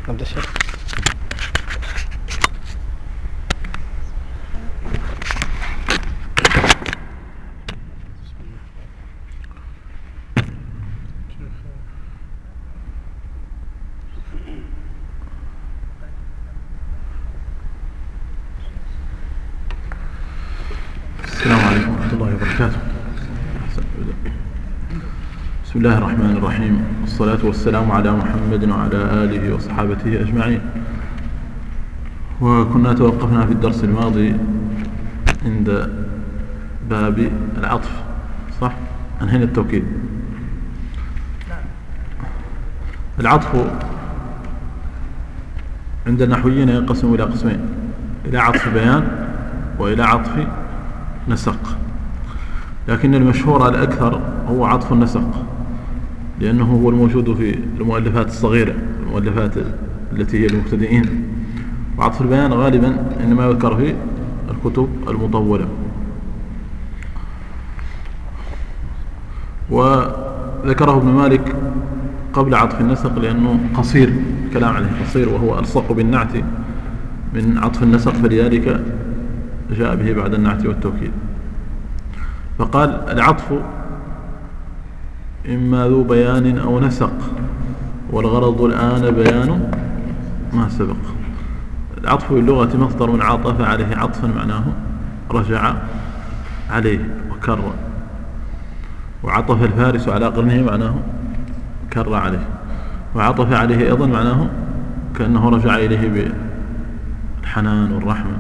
نبدأ الشيخ. السلام عليكم ورحمة الله وبركاته. بسم الله الرحمن الرحيم، والصلاة والسلام على محمد وعلى آله وصحابته أجمعين. وكنا توقفنا في الدرس الماضي عند باب العطف، صح؟ أنهينا التوكيد. العطف عند النحويين ينقسم إلى قسمين: إلى عطف بيان وإلى عطف نسق. لكن المشهور الأكثر هو عطف النسق، لأنه هو الموجود في المؤلفات الصغيرة، المؤلفات التي هي المبتدئين. وعطف البيان غالبا إنما يذكر في الكتب المطولة. وذكره ابن مالك قبل عطف النسق لأنه قصير، الكلام عليه قصير، وهو ألصق بالنعت من عطف النسق، فلذلك جاء به بعد النعت والتوكيد. فقال: العطف إما ذو بيان أو نسق، والغرض الآن بيان ما سبق. العطف في اللغة مصدر من عطف عليه عطفا، معناه رجع عليه وكر. وعطف الفارس على قرنه معناه كر عليه. وعطف عليه أيضا معناه كأنه رجع إليه بالحنان والرحمة.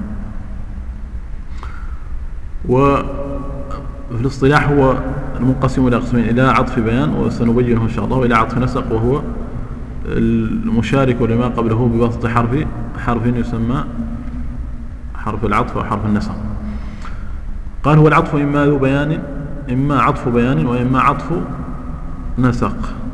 وفي الاصطلاح هو المنقسم إلى قسمين: إلى عطف بيان وسنبينه إن شاء الله، وإلى عطف نسق، وهو المشارك لما قبله بواسطة حرف يسمى حرف العطف أو حرف النسق. قال: هو العطف إما ذو بيان، إما عطف بيان وإما عطف نسق.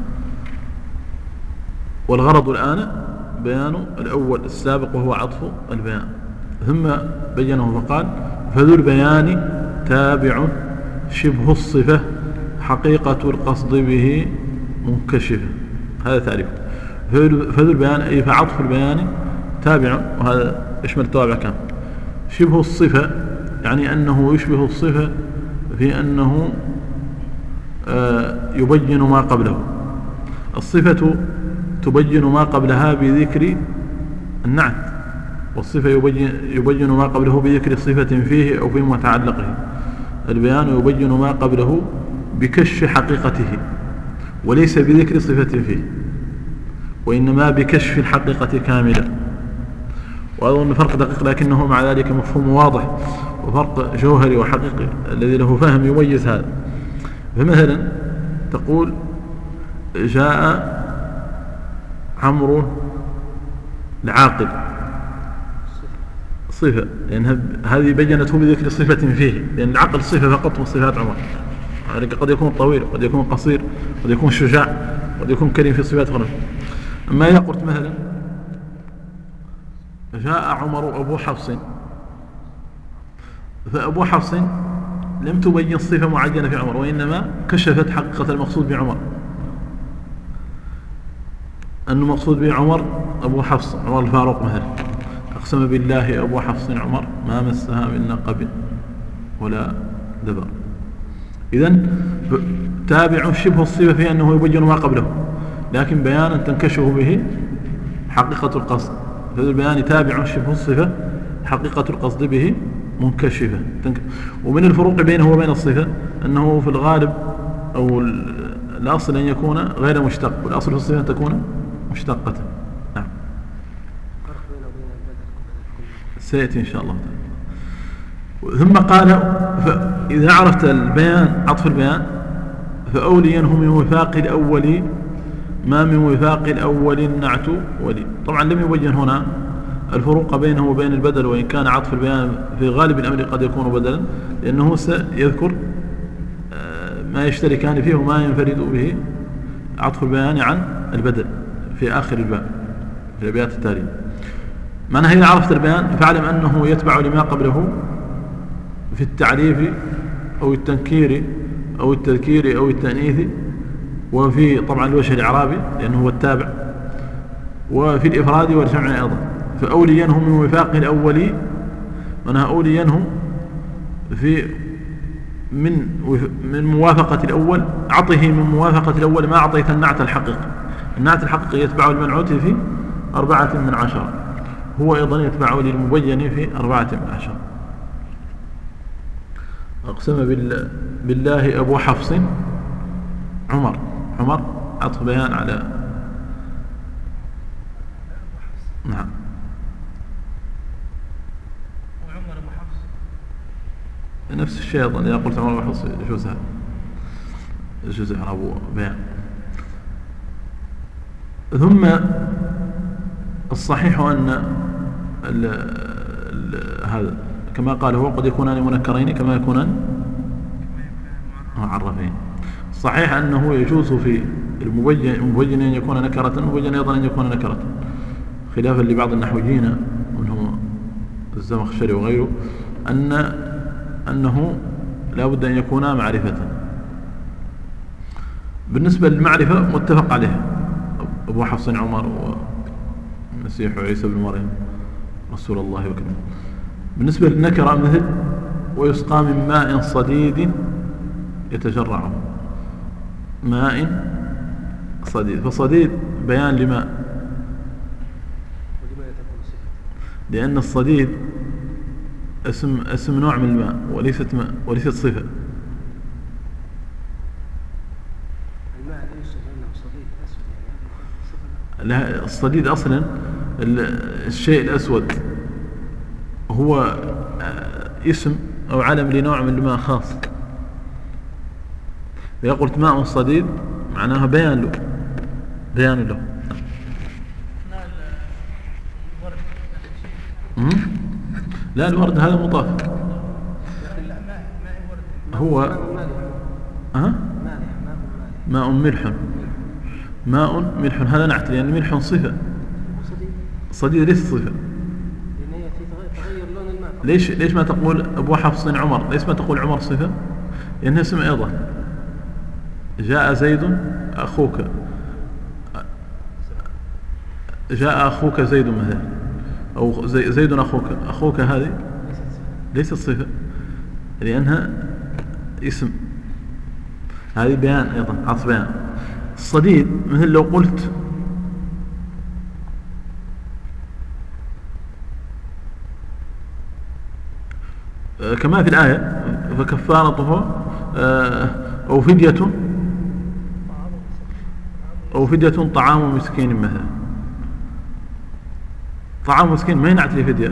والغرض الآن بيان الأول السابق وهو عطف البيان. ثم بينه فقال: فذو البيان تابع شبه الصفة حقيقة القصد به منكشفة. هذا تعريفه. فذو البيان أي فعطف البيان تابع، وهذا يشمل التوابع كام. شبه الصفة يعني أنه يشبه الصفة في أنه يبين ما قبله. الصفة تبين ما قبلها بذكر النعت، والصفة يبين ما قبله بذكر صفة فيه أو في متعلقه. البيان يبين ما قبله بكشف حقيقته، وليس بذكر صفة فيه، وإنما بكشف الحقيقة كاملة. وأظن فرق دقيق، لكنه مع ذلك مفهوم واضح، وفرق جوهري وحقيقي الذي له فهم يميز هذا. فمثلا تقول: جاء عمرو العاقل، صفة، لأن هذه بينته بذكر صفة فيه، لأن العقل صفة فقط من صفات عمر. يعني قد يكون طويل، قد يكون قصير، قد يكون شجاع، قد يكون كريم في صفات أخرى. أما إذا قلت مثلا: جاء عمر أبو حفص، فأبو حفص لم تبين صفة معينة في عمر، وإنما كشفت حقيقة المقصود بعمر، أن المقصود بعمر أبو حفص، عمر الفاروق مثلا. أقسم بالله أبو حفص عمر ما مسها من نقب ولا دبر. إذن تابع شبه الصفة في أنه يبين ما قبله، لكن بيانا تنكشف به حقيقة القصد. فهذا البيان تابع شبه الصفة حقيقة القصد به منكشفة. ومن الفروق بينه وبين الصفة أنه في الغالب أو الأصل أن يكون غير مشتق، والأصل في الصفة أن تكون مشتقة. نعم، سيأتي إن شاء الله تعالى. ثم قال: فإذا عرفت البيان عطف البيان فأولينه من وفاق الأول ما من وفاق الأول النعت ولي. طبعا لم يبين هنا الفروق بينه وبين البدل، وإن كان عطف البيان في غالب الأمر قد يكون بدلا، لأنه سيذكر ما يشتركان فيه وما ينفرد به عطف البيان عن البدل في آخر الباب في الأبيات التالية. معنى إذا عرفت البيان فاعلم أنه يتبع لما قبله في التعريف أو التنكير أو التذكير أو التأنيث، وفي طبعا الوجه الإعرابي لأنه هو التابع، وفي الإفراد والجمع أيضا. فأوليا هم من وفاق الأول، منها أوليا هم من موافقة الأول، أعطه من موافقة الأول ما أعطيت النعت الحقيقي. النعت الحقيقي يتبع المنعوت في 4/10، هو أيضا يتبع للمبين في 4/10. أقسم بالله أبو حفص عمر. عمر عطف بيان على نعم. وعمر أبو حفص نفس الشيء أيضا، إذا قلت عمر أبو حفص يجوز إعراب بيان. ثم الصحيح أن هذا كما قال هو قد يكونان منكرين كما يكونان معرفين. صحيح أنه يجوز في المبين أن يكون نكرة، المبين أيضا أن يكون نكرة، خلافا لبعض النحويين منهم الزمخشري وغيره أنه لا بد أن يكونا معرفة. بالنسبة للمعرفة متفق عليها، أبو حفص عمر والمسيح وعيسى بن مريم رسول الله وكذا. بالنسبة للنكرة مثل ويسقى من ماء صديد يتجرع، ماء صديد، فصديد بيان لماء، لأن الصديد اسم نوع من الماء وليست صفة. لا، الصديد أصلا الشيء الأسود هو اسم أو علم لنوع من الماء خاص. إذا قلت ماء صديد معناها بيان له. لا، الورد هذا مضاف. هو ماء ملح هذا نعت، لأن ملح صفة، صديد ليس صفة. ليش ما تقول أبو حفص عمر؟ ليش ما تقول عمر صفة؟ لأنها اسم أيضا. جاء زيد أخوك، جاء أخوك زيد مثلا، أو زيد أخوك هذه ليست صفة لأنها اسم، هذه بيان أيضا، عطف بيان. الصديد مثل لو قلت كما في الآية فكفارته أو فدية طعام مسكين مثلا. طعام مسكين ما ينعت لفدية،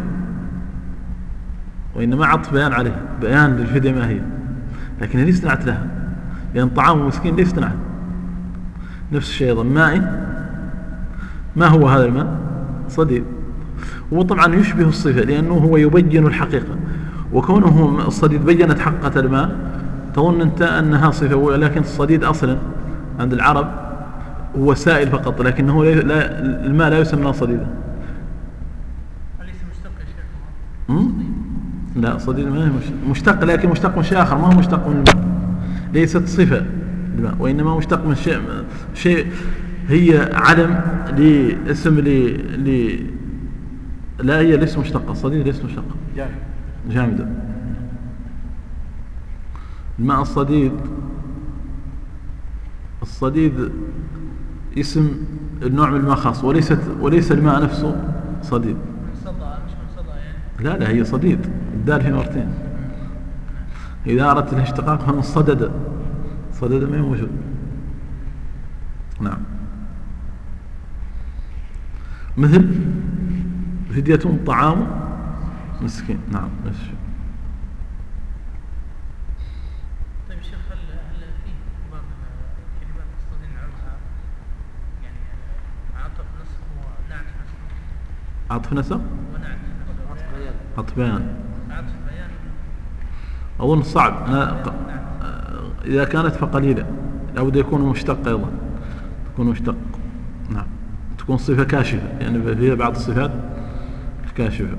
وإنما عطف بيان عليه، بيان للفدية ما هي، لكن ليس نعت لها، لأن طعام مسكين ليس نعت. نفس الشيء أيضا ماء، ما هو هذا الماء؟ صديد. هو طبعا يشبه الصفة لأنه هو يبين الحقيقة، وكونه الصديد بينت حقيقة الماء تظن أنت أنها صفة، ولكن الصديد أصلا عند العرب هو سائل فقط، لكنه الماء لا يسمى صديدا. أليس مشتق يا شيخ؟ لا، صديد ما هي مشتق، لكن مشتق من شيء آخر، ما هو مشتق من الماء، ليست صفة الماء، وإنما مشتق من شيء هي علم لاسم لا، هي ليس مشتقة، الصديد ليس مشتقة، جامدة. الماء الصديد اسم النوع من الماء خاص، وليس الماء نفسه صديد. مش من صدى يعني؟ لا، هي صديد، الدال في مرتين. إذا أردت الاشتقاق فمن صدد ما موجود. نعم. مثل فدية طعام مسكين. نعم. طيب شيخ، هل فيه بعض الكلمات تستطيع نعرفها يعني عطف نسخ ونعت نسخ؟ عطف نسخ ونعت نسخ، عطف بيان. عطف بيان أظن صعب. إذا كانت فقليلة لابد يكون مشتق أيضا، تكون مشتق. نعم. تكون صفة كاشفة، يعني فيها بعض الصفات كاشفة.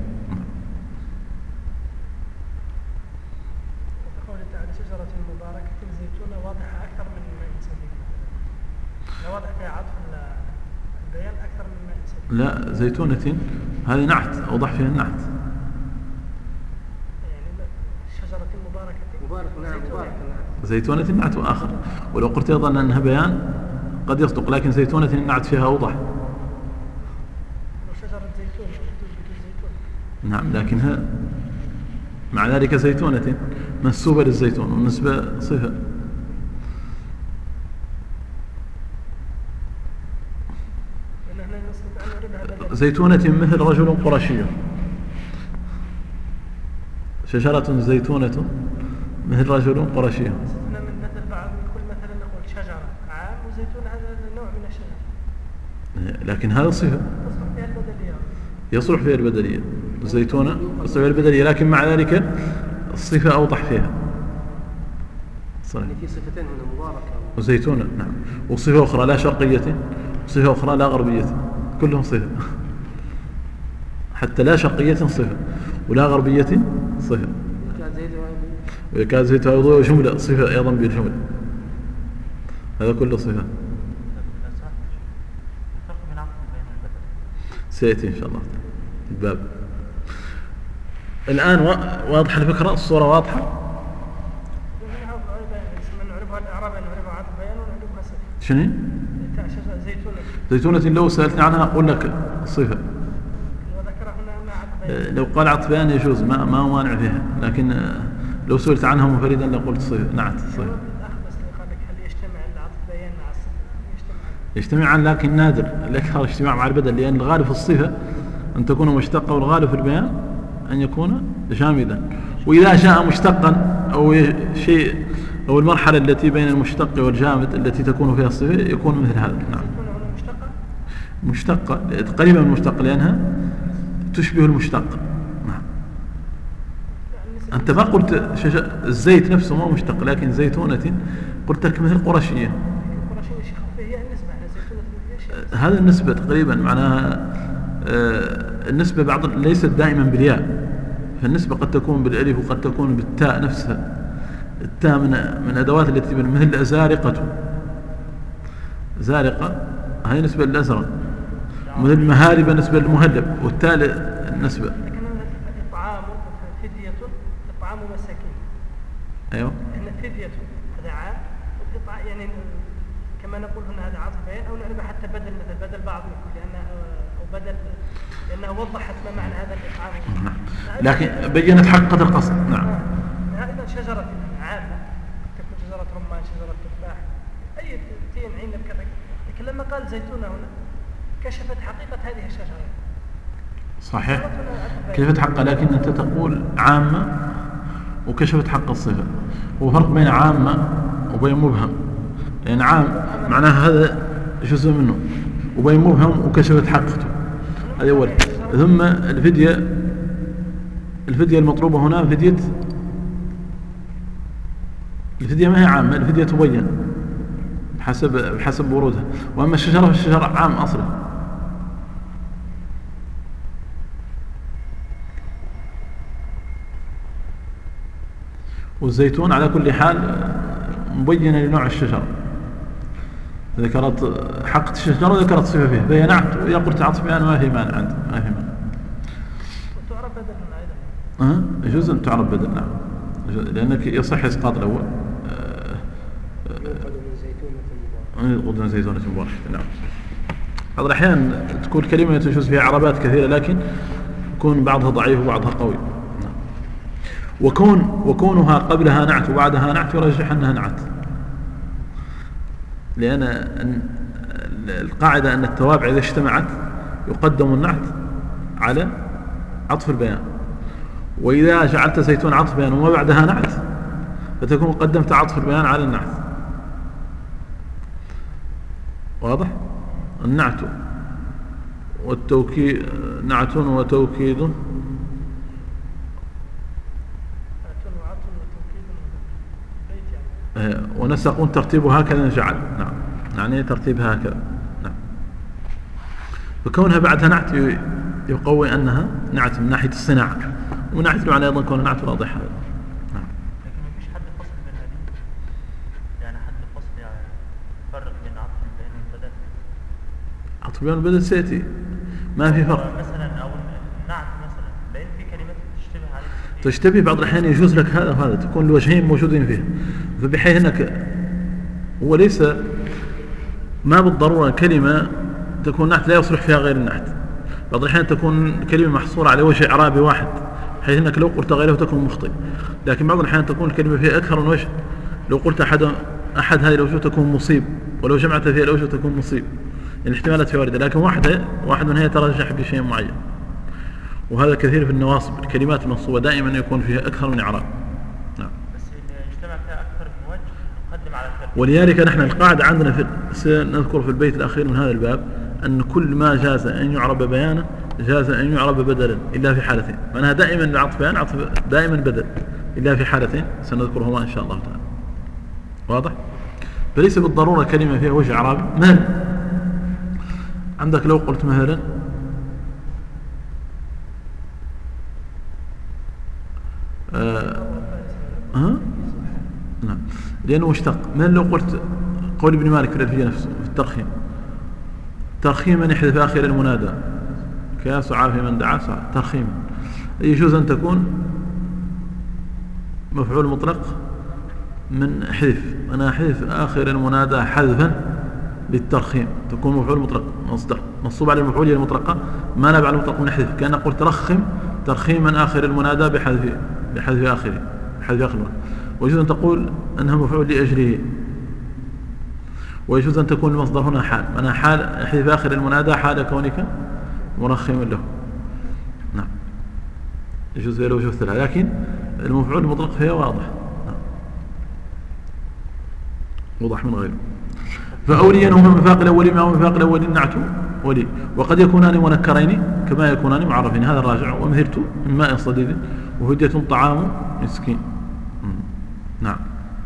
قول تعالى شجرة مباركة زيتونة واضحة أكثر من ما ينسبه، لا واضح فيها عطف البيان أكثر من ما ينسبه. لا زيتونة هذه نعت أوضح فيها النعت. يعني شجرة مباركة نعم مبارك نعم. زيتونة نعت آخر، ولو قلت أيضا أنها بيان قد يصدق، لكن زيتونة النعت فيها أوضح. وشجرة زيتون زيتون. نعم لكنها مع ذلك زيتونة منسوبة للزيتون والنسبة صفة. زيتونة مثل رجل قرشي، شجرة زيتونة مثل رجل قرشي. من مثل بعض كل مثلا نقول شجرة عام وزيتون هذا نوع من الشجر. لكن هذا صفة تصلح فيها البدلية. يصلح فيها البدلية، الزيتونة يصلح فيها البدلية، لكن مع ذلك الصفة أوضح فيها. يعني في صفتين هنا مباركة وزيتونة نعم، وصفة أخرى لا شرقية، وصفة أخرى لا غربية، كلهم صفة. حتى لا شرقية صفة ولا غربية صفة. ويكاد زيتها يضوء وجملة صفة أيضا بالجملة، هذا كله صفة. سيأتي إن شاء الله الباب. الآن واضح الفكرة، الصورة واضحة. شنو؟ زيتونة لو سألتني عنها أقول لك صفة. لو قال عطف بيان يجوز، ما هو مانع فيها، لكن لو سئلت عنها منفردا لقلت صفة. نعت صفة. يجتمعان لكن نادر الأكثر اجتماع مع البدل، لأن الغالب في الصفة أن تكون مشتقة، والغالب في البيان أن يكون جامدا. وإذا جاء مشتقا أو شيء أو المرحلة التي بين المشتق والجامد التي تكون فيها الصفة يكون مثل هذا. نعم مشتقة قريبة من المشتق لأنها تشبه المشتق. نعم. أنت ما قلت الزيت نفسه ما مشتق، لكن زيتونة قلت لك مثل قرشية. هذا النسبة تقريبا معناها النسبة بعض ليست دائما بالياء، فالنسبة قد تكون بالالف وقد تكون بالتاء نفسها. التاء من أدوات التي مثل زارقة، زارقة هي نسبة للأزرق، مثل مهاربة نسبة للمهلب، والتاء النسبة. إطعام فدية إطعام مساكين. أيوه. إن فدية هذا عام، والإطعام يعني كما نقول هنا هذا عطف بيان، أو نعرف حتى بدل مثل بدل بعض لأنه أو بدل لأنها وضحت ما معنى هذا الإطعام. نعم. لكن بينت حقيقة القصد. نعم. هذا شجرة عامة، تكون شجرة رمان، شجرة تفاح، أي تين عين كذا. لكن لما قال زيتونة هنا كشفت حقيقة هذه الشجرة. صحيح كشفت حقها، لكن أنت تقول عامة وكشفت حق الصفة، وفرق بين عامة وبين مبهم، لأن عام معناها هذا جزء منه، وبين مبهم وكشفت حقته. هذا أول. ثم الفدية المطلوبة هنا الفدية ما هي عامة، الفدية تبين بحسب ورودها. وأما الشجرة فالشجرة عام أصلا. والزيتون على كل حال مبينة لنوع الشجرة، ذكرت حقة الشجرة وذكرت صفة فيها، بينعت وإذا قلت عطف بيان ما في مانع عندي، ما في مانع. وتعرف بدل أيضا. يجوز أن تعرف بدل. نعم لأنك يصح إسقاط الأول. يوقد من زيتونة مباركة. نعم. بعض الأحيان تكون كلمة يجوز فيها عربات كثيرة، لكن يكون بعضها ضعيف وبعضها قوي. وكونها قبلها نعت وبعدها نعت يرجح أنها نعت، لأن القاعدة أن التوابع إذا اجتمعت يقدم النعت على عطف البيان، وإذا جعلت زيتون عطف بيان وما بعدها نعت فتكون قدمت عطف البيان على النعت. واضح؟ النعت والتوكيد، نعت وتوكيد ونسق ترتيبه هكذا نجعل. نعم يعني ترتيبها هكذا. نعم. فكونها بعدها نعت يقوي أنها نعت من ناحية الصناعة، ومن ناحية المعنى أيضا كون نعت واضحة. نعم. لكن ما فيش حد فصل بين هذه، يعني حد فصل يعني فرق بين عطف البيان والبدل. عطف البيان والبدل سيأتي، ما في فرق. مثلا أو النعت مثلا لأن في كلمات تشتبه عليه تشتبه بعض الأحيان يجوز لك هذا وهذا، تكون الوجهين موجودين فيه، فبحيث أنك وليس ما بالضرورة كلمة تكون نعت لا يصلح فيها غير النعت. بعض الأحيان تكون كلمة محصورة على وجه إعرابي واحد، حيث أنك لو قلت غيره تكون مخطئ. لكن بعض الأحيان تكون الكلمة فيها أكثر من وجه، لو قلت أحد هذه الأوجه تكون مصيب، ولو جمعت فيها الأوجه تكون مصيب. يعني الاحتمالات فيها واردة، لكن واحد منها يترجح بشيء معين. وهذا كثير في النواصب، الكلمات المنصوبة دائما يكون فيها أكثر من إعراب. نعم. بس اللي يجتمع فيها أكثر من وجه نقدم على الثالث. ولذلك نحن القاعدة عندنا سنذكر في البيت الأخير من هذا الباب أن كل ما جاز أن يعرب بيانا جاز أن يعرب بدلا إلا في حالتين. معناها دائما العطف بيان عطف دائما بدل إلا في حالتين سنذكرهما إن شاء الله تعالى. واضح؟ فليس بالضرورة كلمة فيها وجه إعرابي. مثلا عندك لو قلت مثلا نعم لأنه مشتق. مثلا لو قلت قول ابن مالك في الألفية نفسه في الترخيم، ترخيما يحذف آخر المنادى كيسعى في من دعا سعى. ترخيما يجوز أن تكون مفعول مطلق من حذف، أنا حذف آخر المنادى حذفا للترخيم، تكون مفعول مطلق مصدر منصوب على المفعول المطلقة ما نبع المطلق من حذف، كأن نقول ترخم ترخيما آخر المنادى بحذف آخره ويجوز أن تقول أنها مفعول لأجله. ويجوز أن تكون المصدر هنا حال، أنا حال حذف آخر المنادى حال كونك مرخما له. نعم يجوز فيها الوجوه الثلاثة، لكن المفعول المطلق فيها واضح. نعم. وضح من غيره. فأوليا هما مفاق الأولي مع مفاق الأولي النعت ولي، وقد يكونان منكرين كما يكونان معرفين. هذا الراجع. ومثلت من ماء صديد وهدية طعام مسكين. نعم.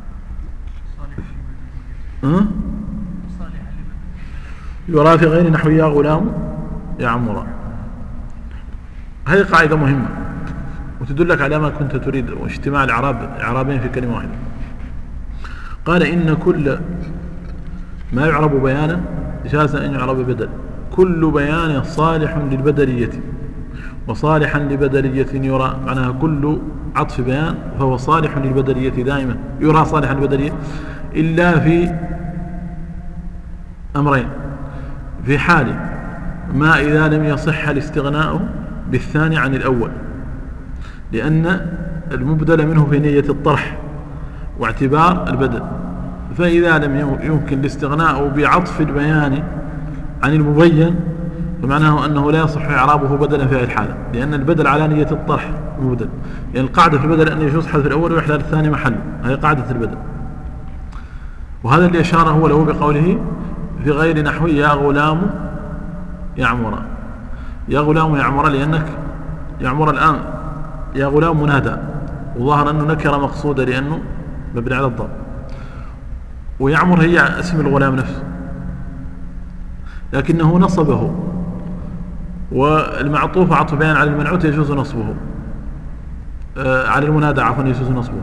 يرى في غير نحو يا غلام يا عمرا. هذه قاعدة مهمة وتدلك على ما كنت تريد، واجتماع الإعرابين في كلمة واحدة. قال إن كل ما يعرب بيانا جاز أن يعرب بدل. كل بيان صالح للبدلية وصالحا لبدلية يرى، معناها كل عطف بيان فهو صالح للبدلية دائما، يرى صالحا للبدلية إلا في أمرين. في حال ما إذا لم يصح الاستغناء بالثاني عن الأول، لأن المبدل منه في نية الطرح واعتبار البدل. فإذا لم يمكن الاستغناء بعطف البيان عن المبين فمعناه أنه لا يصح إعرابه بدلا في هذه الحالة، لأن البدل على نية الطرح مبدل. يعني القاعدة في البدل أن يجوز حذف الأول ويحذف الثاني محله، هذه قاعدة البدل. وهذا اللي أشار هو له بقوله في غير نحو يا غلام يعمر. يا غلام يعمر، لأنك يعمر الآن يا غلام منادى، وظاهر أنه نكرة مقصودة لأنه مبني على الضم، ويعمر هي اسم الغلام نفسه، لكنه نصبه، والمعطوف عطف بيان على المنعوت يجوز نصبه، على المنادى عفوا يجوز نصبه.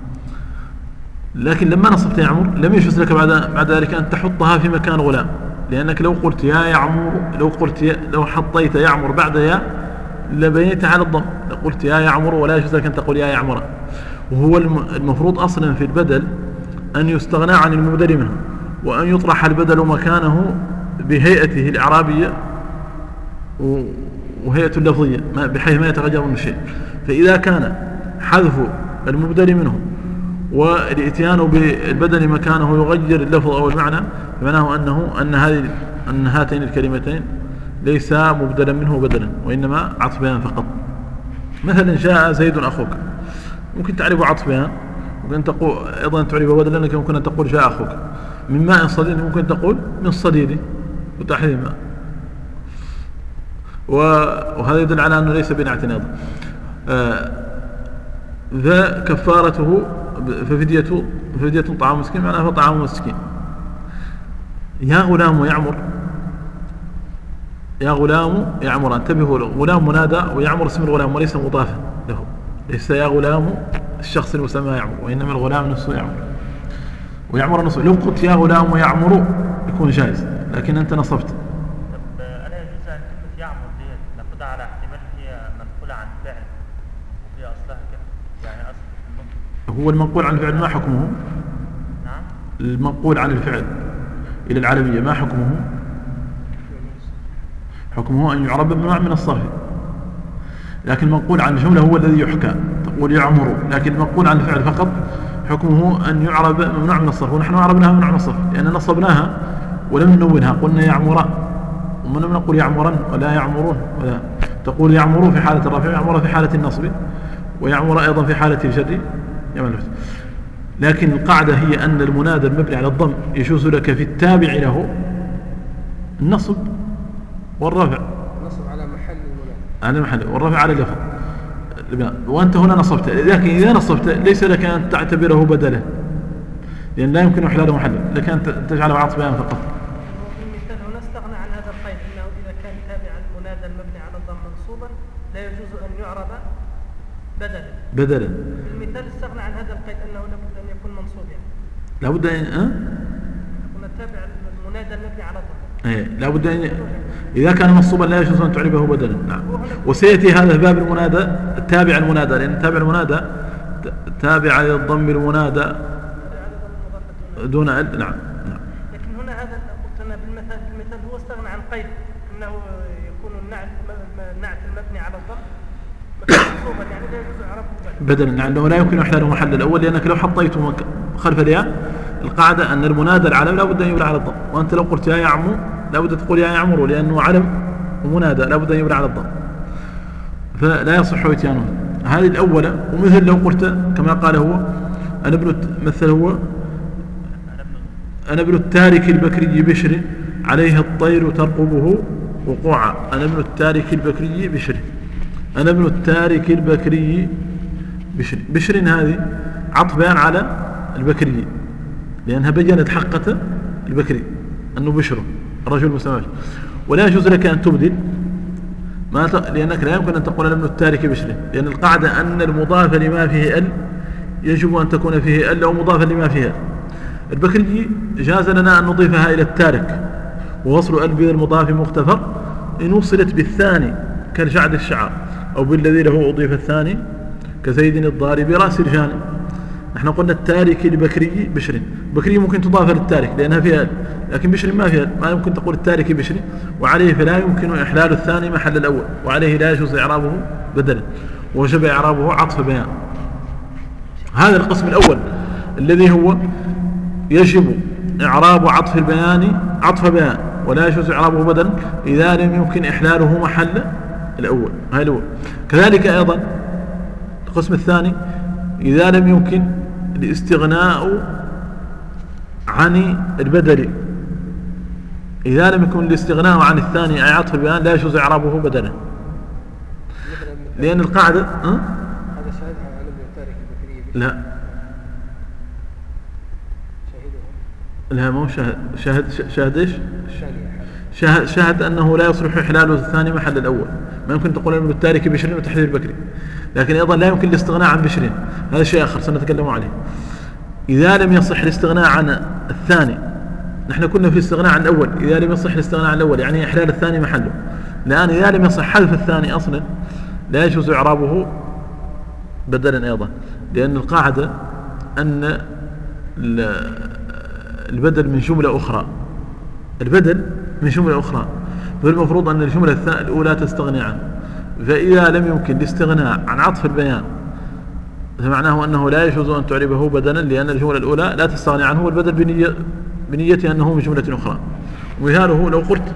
لكن لما نصبت يعمر لم يجوز لك بعد ذلك أن تحطها في مكان غلام، لأنك لو قلت يا يعمر، لو حطيت يعمر بعد يا لبنيت على الضم، قلت يا يعمر ولا يجوز لك أن تقول يا يعمر. وهو المفروض أصلا في البدل أن يستغنى عن المبدل منه، وأن يطرح البدل مكانه بهيئته الإعرابية وهيئة اللفظية بحيث ما يتغير من شيء. فإذا كان حذف المبدل منه والاتيان بالبدل مكانه يغير اللفظ أو المعنى، فمعناه أن هاتين الكلمتين ليس مبدلا منه بدلا، وإنما عطف بيان فقط. مثلا جاء زيد أخوك، ممكن تعرف عطف بيان، ممكن تقول أيضا تعرف بدلا، لكن ممكن أن تقول جاء أخوك. من ماء صديد ممكن تقول من الصديد وتحريم ماء، وهذا يدل على أنه ليس بنعت ناظر. ذا كفارته ففدية طعام مسكين، معناها فطعام مسكين. يا غلام يعمر، يا غلام يعمر، انتبهوا، غلام منادى ويعمر اسم الغلام وليس مضافا له، ليس يا غلام الشخص المسمى يعمر، وإنما الغلام نفسه يعمر، ويعمر نصف. لو قلت يا غلام يعمر يكون جائز، لكن أنت نصبت. طب ألا يجوز أن كلمة يعمر دي ديت ناخدها على احتمال هي منقولة عن فعل وهي أصلها كده، يعني أصل النطق. هو المنقول عن الفعل ما حكمه؟ نعم. المنقول عن الفعل إلى العربية ما حكمه؟ حكمه أن يعرب بمنوع من الصرف، لكن المنقول عن الجملة هو الذي يحكى. تقول يعمر، لكن المنقول عن الفعل فقط حكمه أن يعرب ممنوع من الصرف، ونحن عربناها ممنوع من الصرف لأن نصبناها ولم ننونها، قلنا يعمران ومن لم نقول يعمرا ولا يعمرون ولا. تقول يعمر في حالة الرفع، يعمر في حالة النصب، ويعمر أيضا في حالة الجر. لكن القاعدة هي أن المنادى المبني على الضم يجوز لك في التابع له النصب والرفع، النصب على محل المنادى، على محل، والرفع على اللفظ، وأنت هنا نصبت. لكن إذا نصبت ليس لك أن تعتبره بدلا، لأن لا يمكن إحلاله محلا، لك أن تجعله عطف بيان فقط. المثال هنا استغنى عن هذا القيد، انه اذا كان تابعا المنادى المبني على الضم منصوبا لا يجوز ان يعرب بدلا. المثال استغنى عن هذا القيد انه لابد ان يكون منصوب، يعني لابد ان يكون التابع المنادى المبني على الضم. لابد ان اذا كان منصوبا لا يجوز ان تعربه بدلا. نعم. وسياتي هذا باب المنادى، التابع المنادى، لان تابع المنادى تابع للضم المنادى دون ال. نعم. لكن هنا هذا قلت انا بالمثال هو استغنى عن قيد انه يكون النعت المبني على الضم منصوبا، يعني لا يجوز اعرابه بدلا، لانه لا يمكن احلاله محل الاول، لانك لو حطيته خلف الياء القاعده ان المنادى العلم لا بد ان يبنى على الضم، وانت لو قلت يا يعمو لا بد تقول يا يعمر، لانه علم ومنادى لا بد ان يبنى على الضم، فلا يصح اتيانه. هذه الاولى. ومثل لو قلت كما قال هو انا ابن، مثل هو أنا ابن التارك البكري بشر عليه الطير ترقبه وقوعا. أنا ابن التارك البكري بشر، أنا ابن التارك البكري بشر. بشر هذه عطف بيان على البكري، لأنها بينت حقة البكري أنه بشر الرجل المسمى، ولا يجوز لك أن تبدل لأنك لا يمكن أن تقول أنا ابن التارك بشر، لأن القاعدة أن المضاف لما فيه ال يجب أن تكون فيه ال أو مضافا لما فيه ال. البكري جاز لنا أن نضيفها إلى التارك، ووصل ال بالمضاف مختفر إن وصلت بالثاني كالجعد الشعر، أو بالذي له أضيف الثاني كزيد الضارب راس الجاني. نحن قلنا التارك لبكري بشر، بكري ممكن تضاف للتارك لأنها فيها ال، لكن بشر ما فيها ال، ما يمكن تقول التارك بشر، وعليه فلا يمكن إحلال الثاني محل الأول، وعليه لا يجوز إعرابه بدلا، وجب إعرابه عطف بيان. هذا القسم الأول الذي هو يجب إعراب عطف البيان عطف بيان، ولا يجوز إعرابه بدلا إذا لم يمكن إحلاله محل الأول. هاي الأول. كذلك أيضا القسم الثاني إذا لم يمكن الاستغناء عن البدل، إذا لم يكن الاستغناء عن الثاني أي عطف البيان لا يجوز إعرابه بدلا، لأن القاعدة هذا شاهدها عن ابن التارك البكري لا لا مو شاهد ايش؟ شاهد انه لا يصلح احلاله الثاني محل الاول. ما يمكن تقول انه بالتارك بشرين وتحديد البكري، لكن ايضا لا يمكن الاستغناء عن بشرين، هذا شيء اخر سنتكلم عليه. اذا لم يصح الاستغناء عن الثاني، نحن كنا في الاستغناء عن الاول، اذا لم يصح الاستغناء عن الاول يعني احلال الثاني محله. الان اذا لم يصح حذف الثاني اصلا لا يجوز اعرابه بدلا ايضا، لان القاعده ان البدل من جملة أخرى، البدل من جملة أخرى، فالمفروض أن الجملة الأولى تستغني عنه. فإذا لم يمكن الاستغناء عن عطف البيان فمعناه أنه لا يجوز أن تعربه بدلا، لأن الجملة الأولى لا تستغني عنه، والبدل بنية أنه من جملة أخرى. ومثاله لو قلت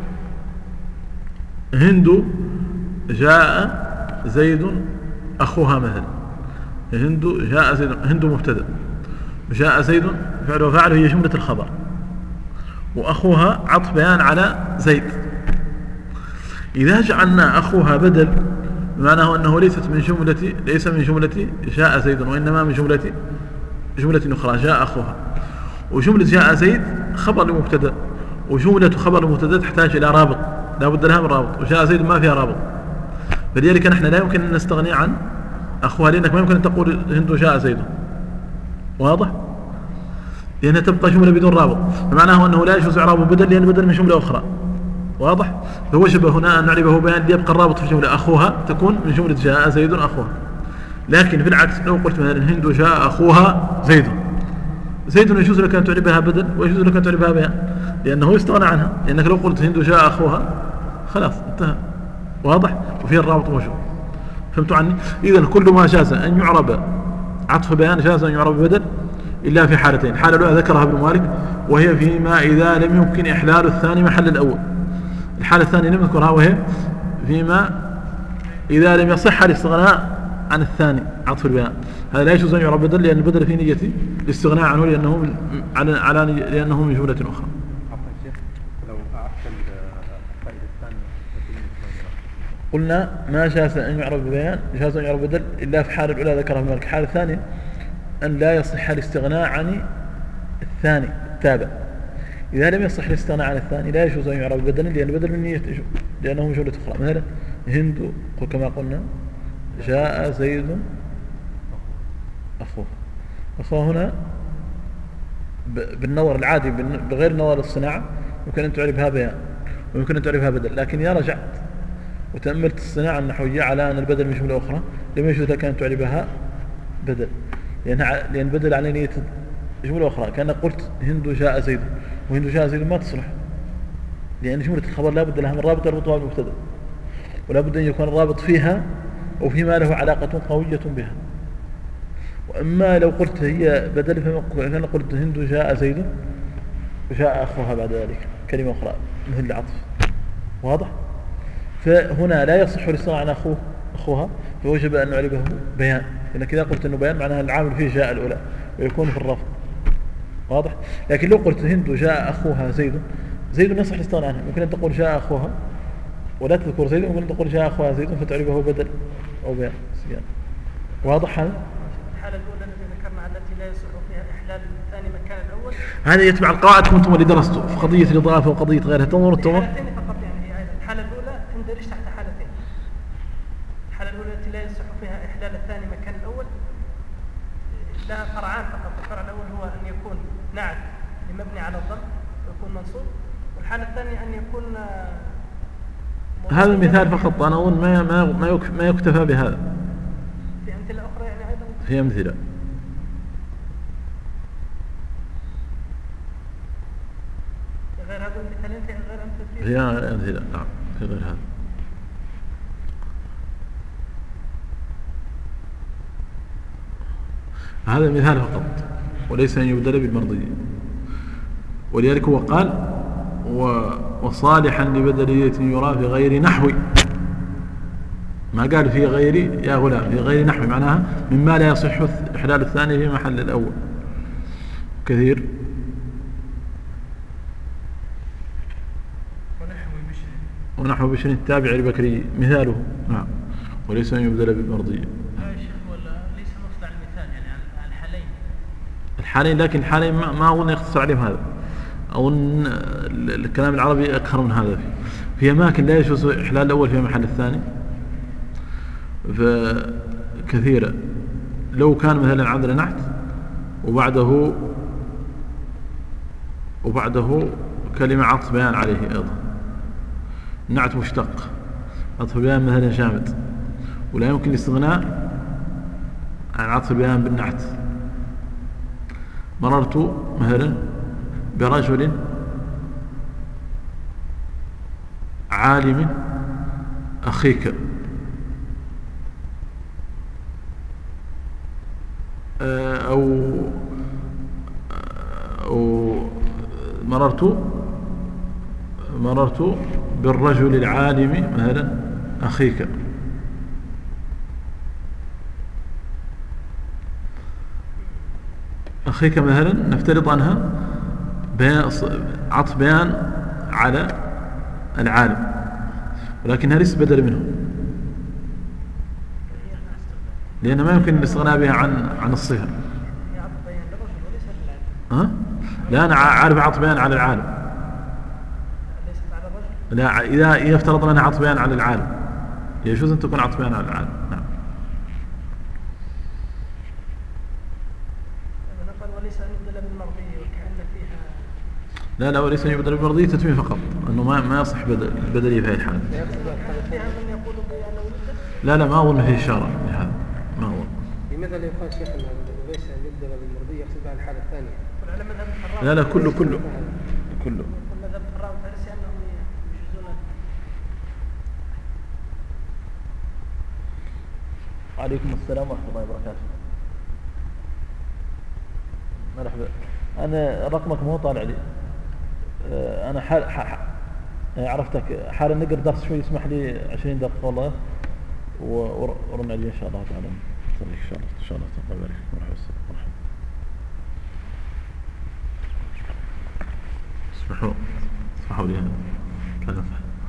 هند جاء زيد أخوها مثلا، هند جاء زيد، هند مبتدأ، جاء زيد فعل وفاعل هي جملة الخبر، وأخوها عطف بيان على زيد. إذا جعلنا أخوها بدل معناه أنه ليس من جملة جاء زيد، وإنما من جملة أخرى جاء أخوها. وجملة جاء زيد خبر لمبتدأ، وجملة خبر المبتدأ تحتاج إلى رابط، لا بد لها من رابط، وجاء زيد ما فيها رابط، فلذلك نحن لا يمكن أن نستغني عن أخوها، لأنك ما يمكن أن تقول هند جاء زيد، واضح؟ لأنها تبقى جملة بدون رابط، فمعناه أنه لا يجوز إعرابه بدل، لأن بدل من جملة أخرى، واضح؟ فوجب هنا أن نعربه بيان ليبقى الرابط في الجملة أخوها تكون من جملة جاء زيد أخوها. لكن في العكس لو قلت مثلا هند جاء أخوها زيد، زيد يجوز لك أن تعربها بدل ويجوز لك أن تعربها بيان لأنه يستغنى عنها، لأنك لو قلت هند جاء أخوها خلاص انتهى. واضح؟ وفيه الرابط موجود. فهمتوا عني؟ إذن كل ما جاز أن يعرب عطف بيان جاز أن يعرب بدل إلا في حالتين. الحالة الأولى ذكرها ابن مالك وهي فيما إذا لم يمكن إحلال الثاني محل الأول. الحالة الثانية لم نذكرها وهي فيما إذا لم يصح الاستغناء عن الثاني عطف البيان. هذا لا يجوز أن يعرب بدل لأن البدل في نية الاستغناء عنه لأنه من جملة أخرى. قلنا ما جاز أن يعرب ببيان جاز أن يعرب بدل إلا في حالة الأولى ذكرها ابن مالك. الحالة الثانية أن لا يصح الاستغناء عن الثاني التابع. إذا لم يصح الاستغناء عن الثاني لا يجوز أن يعرب بدلا لأن البدل من نية لأنه من جملة أخرى. مثلا هند كما قلنا جاء زيد أخوه. أخوه هنا بالنظر العادي بغير نظر الصناعة يمكن أن تعربها بيان ويمكن أن تعربها بدل، لكن إذا رجعت وتأملت الصناعة النحوية على أن البدل من جملة أخرى لم يجوز لك أن تعربها بدل لأن بدل على نية جملة أخرى. كأن قلت هند جاء زيد وهند جاء زيد ما تصلح لأن جملة الخبر لا بد لها من رابط يربطها بالمبتدأ ولا بد أن يكون الرابط فيها أو فيما له علاقة قوية بها. وأما لو قلت هي بدل فكان قلت هند جاء زيد وجاء أخوها بعد ذلك كلمة أخرى مثل العطف. واضح؟ فهنا لا يصح الاستغناء عن أخوها فوجب أن نعربه بيان لأنك إذا قلت أنه بيان معناها العامل فيه جاء الأولى ويكون في الرفض. واضح؟ لكن لو قلت هند جاء أخوها زيد يصح الاستغناء عنها. ممكن أن تقول جاء أخوها ولا تذكر زيد، ممكن أن تقول جاء أخوها زيد فتعربه بدل أو بيان. واضح هذا؟ الحالة الأولى التي ذكرنا التي لا يصح فيها إحلال الثاني مكان الأول هذا يتبع القواعد كنتم اللي درستوا في قضية الإضافة وقضية غيرها. تنظر حالتين فقط يعني هي الحالة الأولى تندرج تحت حالتين. الحالة الأولى التي لا يصح فيها إحلال الثاني مكان الأول لها فرعان فقط. الفرع الأول هو أن يكون نعت لمبني على الضم ويكون منصوب، والحالة الثانية أن يكون هذا المثال فقط. أنا أظن ما يكتفى بهذا. في أمثلة أخرى يعني أيضا في أمثلة غير هذا المثالين في غير أمثلة في أمثلة. نعم في غير هذا. هذا المثال فقط وليس أن يبدل بالمرضية. ولذلك هو قال وصالحا لبدلية يرى في غير نحو. ما قال في غير يا غلام في غير نحو معناها مما لا يصح إحلال الثاني في محل الأول كثير. ونحو بشر التابع البكري مثاله. نعم وليس أن يبدل بالمرضية. ليس مصدع المثال يعني على الحالين لكن الحالين ما أظن يختصر عليهم هذا. أظن الكلام العربي أكثر من هذا في أماكن لا يجوز إحلال الأول في محل الثاني فكثيرة. لو كان مثلا عندنا نحت وبعده كلمة عطف بيان عليه أيضا. نعت مشتق عطف بيان مثلا جامد ولا يمكن الاستغناء عن عطف البيان بالنعت. مررت مثلا برجل عالم أخيك أو مررت بالرجل العالم مثلا أخيك. أخيك مثلا نفترض أنها عطف بيان على العالم ولكنها ليست بدل منه لأن ما يمكن الاستغناء بها عن الصفة. لا أنا عارف عطف بيان على العالم. لا إذا افترضنا أنها عطف بيان على العالم يجوز أن تكون عطف بيان على العالم. نعم. وليس أن يبدل بالمرضية وكأن فيها لا وليس أن يبدل بمرضية تتميم فقط، أنه ما يصح بدلية في هذه الحالة. لا ما أظن فيه إشارة لهذا، ما أظن. لماذا لا يقال شيخ أن ليس أن يبدل بالمرضية يقصد بها الحالة الثانية؟ لا كله مذهب الراوي الفارسي أنهم يجوزون. عليكم السلام ورحمة الله وبركاته. مرحبا، أنا رقمك مو طالع لي. أنا عرفتك حالا نقر درس شوي، يسمح لي 20 دقيقة والله ورن علي إن شاء الله تعالى. إن شاء الله الله يبارك فيك. مرحبا. اسمحوا لي هذا كلام.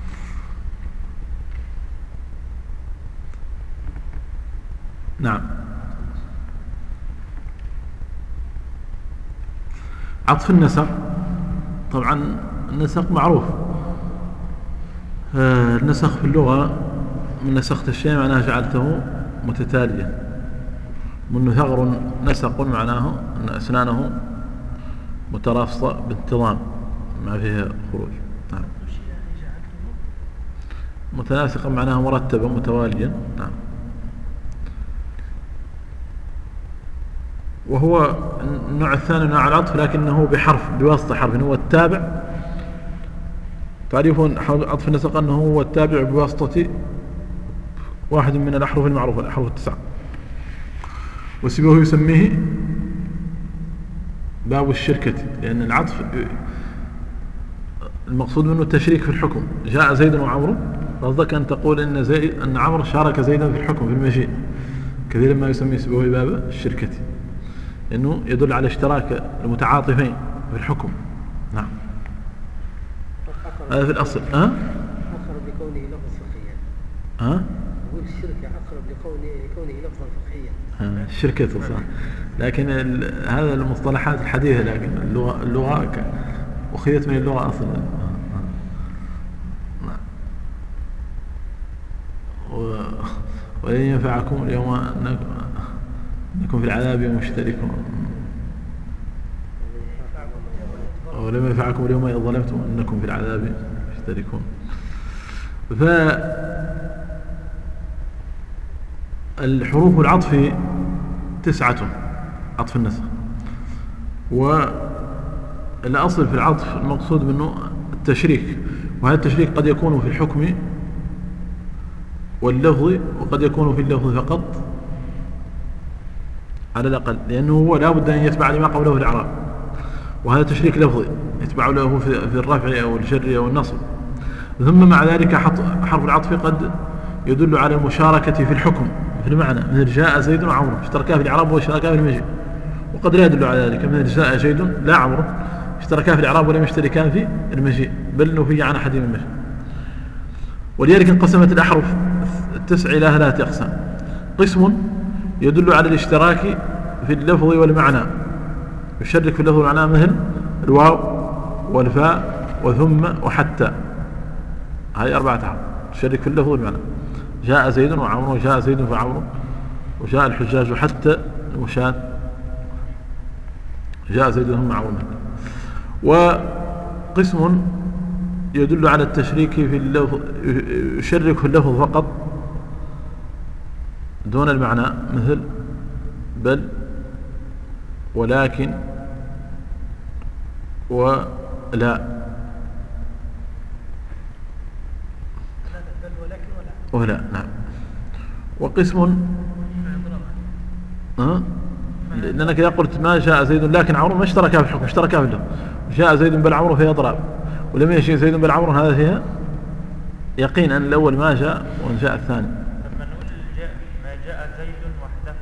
نعم. عطف النسق، طبعا النسق معروف. النسق في اللغة من نسخت الشيء معناه جعلته متتاليا، منه ثغر نسق معناه أن أسنانه مترافصة بانتظام ما فيها خروج. نعم. متناسقا معناه مرتبا متواليا. نعم. وهو النوع الثاني نوع العطف لكنه بواسطة حرف، هو التابع. تعرفون عطف النسق أنه هو التابع بواسطة واحد من الأحرف المعروفة، الأحرف 9. وسبه يسميه باب الشركة، لأن العطف المقصود منه التشريك في الحكم. جاء زيد وعمر، قصدك أن تقول أن عمر شارك زيدا في الحكم في المجيء، كثيرا ما يسميه سبه باب الشركة، لأنه يدل على اشتراك المتعاطفين في الحكم. نعم. هذا في الأصل. أقرب لكونه لفظ فقهيا. يقول الشركة أقرب لكونه لفظا فقهيا. الشركة صح، لكن هذا المصطلحات الحديثة، لكن اللغة أخذت من اللغة أصلا. ولن ينفعكم اليوم أنكم في العذاب مشتركون، ولم ينفعكم اليوم إذ ظلمتم أنكم في العذاب مشتركون. فالحروف العطف 9، عطف النسخ. والأصل في العطف المقصود منه التشريك، وهذا التشريك قد يكون في الحكم واللفظ، وقد يكون في اللفظ فقط على الأقل، لأنه هو لا بد أن يتبع لما قبله في الإعراب، وهذا تشريك لفظي يتبع له في الرفع أو الجر أو النصب. ثم مع ذلك حرف العطف قد يدل على المشاركة في الحكم في المعنى، مثل جاء زيد وعمر اشتركا في الإعراب واشتركا في المجيء، وقد لا يدل على ذلك، مثل جاء زيد لا عمر اشتركا في الإعراب ولم يشتركان في المجيء، بل نفي عن أحد من المجيء. ولذلك انقسمت الأحرف 9 إلى 3 أقسام. قسم يدل على الاشتراك في اللفظ والمعنى، يشرك في اللفظ والمعنى، مثل الواو والفاء وثم وحتى، هذه 4 أحرف تشرك في اللفظ والمعنى. جاء زيد وعمر، وجاء زيد وعمر، وجاء الحجاج وحتى المشاة، جاء زيد ثم عمر. وقسم يدل على التشريك في اللفظ، يشرك في اللفظ فقط دون المعنى، مثل بل ولكن ولا. ولا نعم. وقسم لأنك إذا قلت ما جاء زيد لكن عمرو ما اشتركا في الحكم، اشتركا في اللفظ. جاء زيد بل عمرو فيها ضراب، ولم يجي زيد بل عمرو هذا فيها يقين أن الأول ما جاء وأن جاء الثاني. لما نقول ما جاء زيد وحده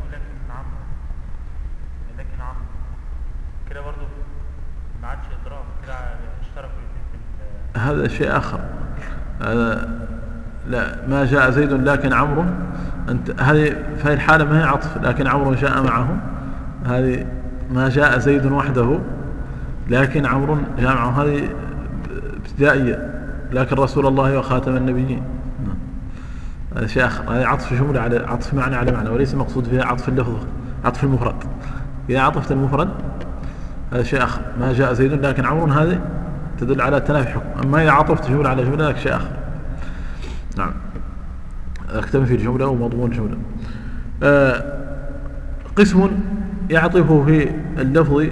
لكن عمرو كده برضو ما عادش إضراب، كده اشتركوا في هذا شيء آخر. لا، ما جاء زيد لكن عمرو، هذه في الحالة ما هي عطف، لكن عمرو جاء معه. هذه ما جاء زيد وحده لكن عمرو جاء معه، هذه ابتدائية، لكن رسول الله وخاتم النبيين، هذا شيء آخر. هذه عطف جملة على عطف معنى على معنى، وليس مقصود فيها عطف اللفظ، عطف المفرد. إذا عطفت المفرد هذا شيء آخر. ما جاء زيد لكن عمرو، هذه تدل على تنافي حكم. أما إذا عطفت جملة على جملة ذاك شيء آخر. نعم، اكتنفي الجملة أو مضمون الجملة. قسم يعطف في اللفظ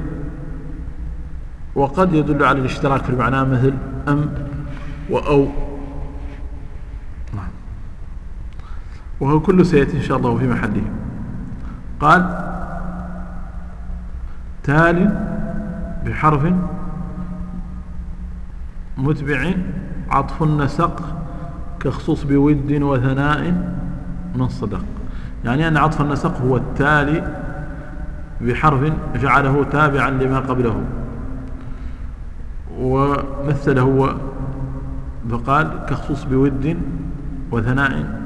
وقد يدل على الاشتراك في المعنى مثل أم وأو. نعم، وهو كله سيأتي إن شاء الله في محله. قال تال بحرف متبع عطف النسق كخصوص بود وثناء من صدق. يعني أن عطف النسق هو التالي بحرف جعله تابعا لما قبله، ومثله فقال كخصوص بود وثناء.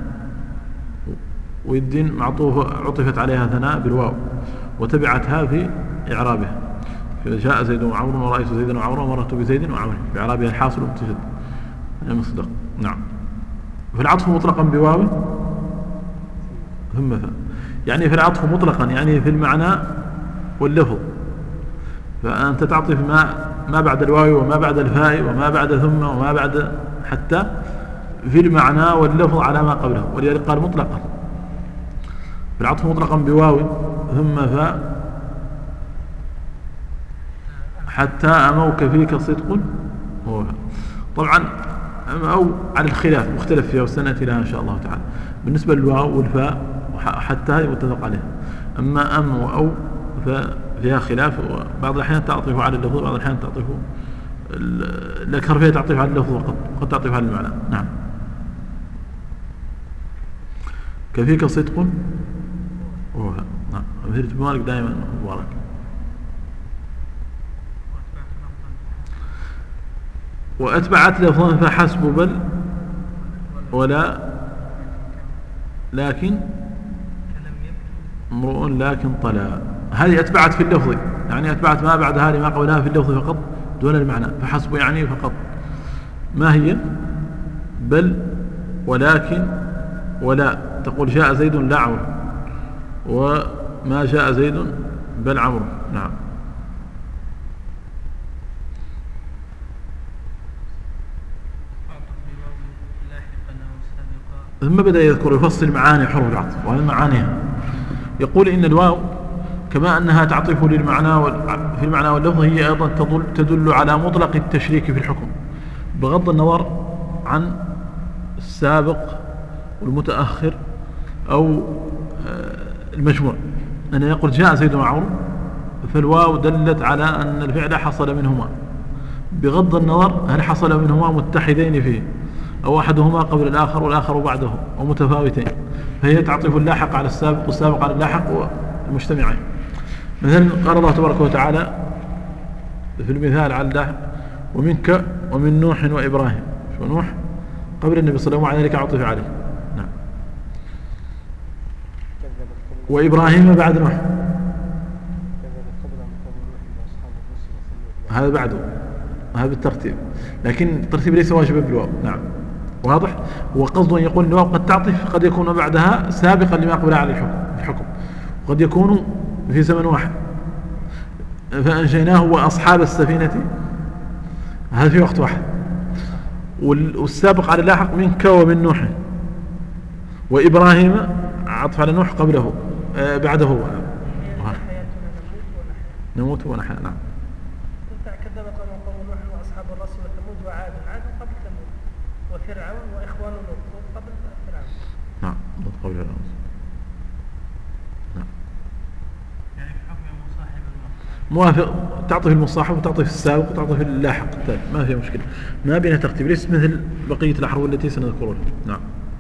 ود معطوف عطفت عليها ثناء بالواو وتبعتها في إعرابها، جاء زيد وعمر ورأيت زيدا وعمر ومررت بزيد وعمر، بإعرابها الحاصل مبتشد مصدق. نعم. في العطف مطلقا بواو ثم فاء، يعني في العطف مطلقا يعني في المعنى واللفظ، فأنت تعطف ما بعد الواو وما بعد الفاء وما بعد ثم وما بعد حتى في المعنى واللفظ على ما قبله، ولذلك قال مطلقا. في العطف مطلقا بواو ثم فاء حتى أموك فيك صدق هو. طبعا أو على الخلاف مختلف فيها وسنأتي لها إن شاء الله تعالى. بالنسبة للواو والفاء حتى هذه متفق عليها. أما أم وأو ففيها خلاف، وبعض الأحيان تعطف على اللفظ وبعض الأحيان تعطف الأكثر فيها تعطف على اللفظ وقد تعطف على المعنى. نعم. كفيك صدق هو. نعم. مثل مبارك دائما مبارك. وأتبعت لفظا فحسب بل ولا لكن امرؤ لكن طلا. هذه أتبعت في اللفظ، يعني أتبعت ما بعدها لما قبلها في اللفظ فقط دون المعنى. فحسب يعني فقط. ما هي؟ بل ولكن ولا. تقول جاء زيد لا عمرو، وما جاء زيد بل عمرو. نعم. ثم بدأ يذكر يفصل معاني حروف العطف وهذه معانيها. يقول إن الواو كما أنها تعطف للمعنى في المعنى واللفظ هي أيضا تدل على مطلق التشريك في الحكم بغض النظر عن السابق والمتأخر أو المجموع. أن يقول جاء زيد وعمر فالواو دلت على أن الفعل حصل منهما بغض النظر هل حصل منهما متحدين فيه أو أحدهما قبل الآخر والآخر بعده أو متفاوتين، فهي تعطف اللاحق على السابق والسابق على اللاحق والمجتمعين. مثلا قال الله تبارك وتعالى في المثال على اللاحق ومنك ومن نوح وإبراهيم. شو نوح قبل النبي صلى الله عليه وسلم وعلى ذلك عطف عليه. نعم. وإبراهيم بعد نوح، هذا بعده، هذا بالترتيب، لكن الترتيب ليس واجبا بالواو. نعم واضح. وقصده أن يقول الواو قد تعطف قد يكون بعدها سابقا لما قبلها على الحكم وقد يكون في زمن واحد. فأنجيناه وأصحاب السفينة هذا في وقت واحد. والسابق على اللاحق منك ومن نوح، وإبراهيم عطف على نوح قبله بعده نموت ونحيا. نعم. كذب قوم نوح واصحاب الرس وثمود وعاد قبل ثمود وفرعون واخوان لوط قبل فرعون. نعم قبل فرعون. نعم. يعني في حكم مصاحب موافق، تعطي في المصاحب وتعطي في السابق وتعطي في اللاحق، ما في مشكلة، ما بينها ترتيب، ليس مثل بقية الأحرف التي سنذكرها. نعم.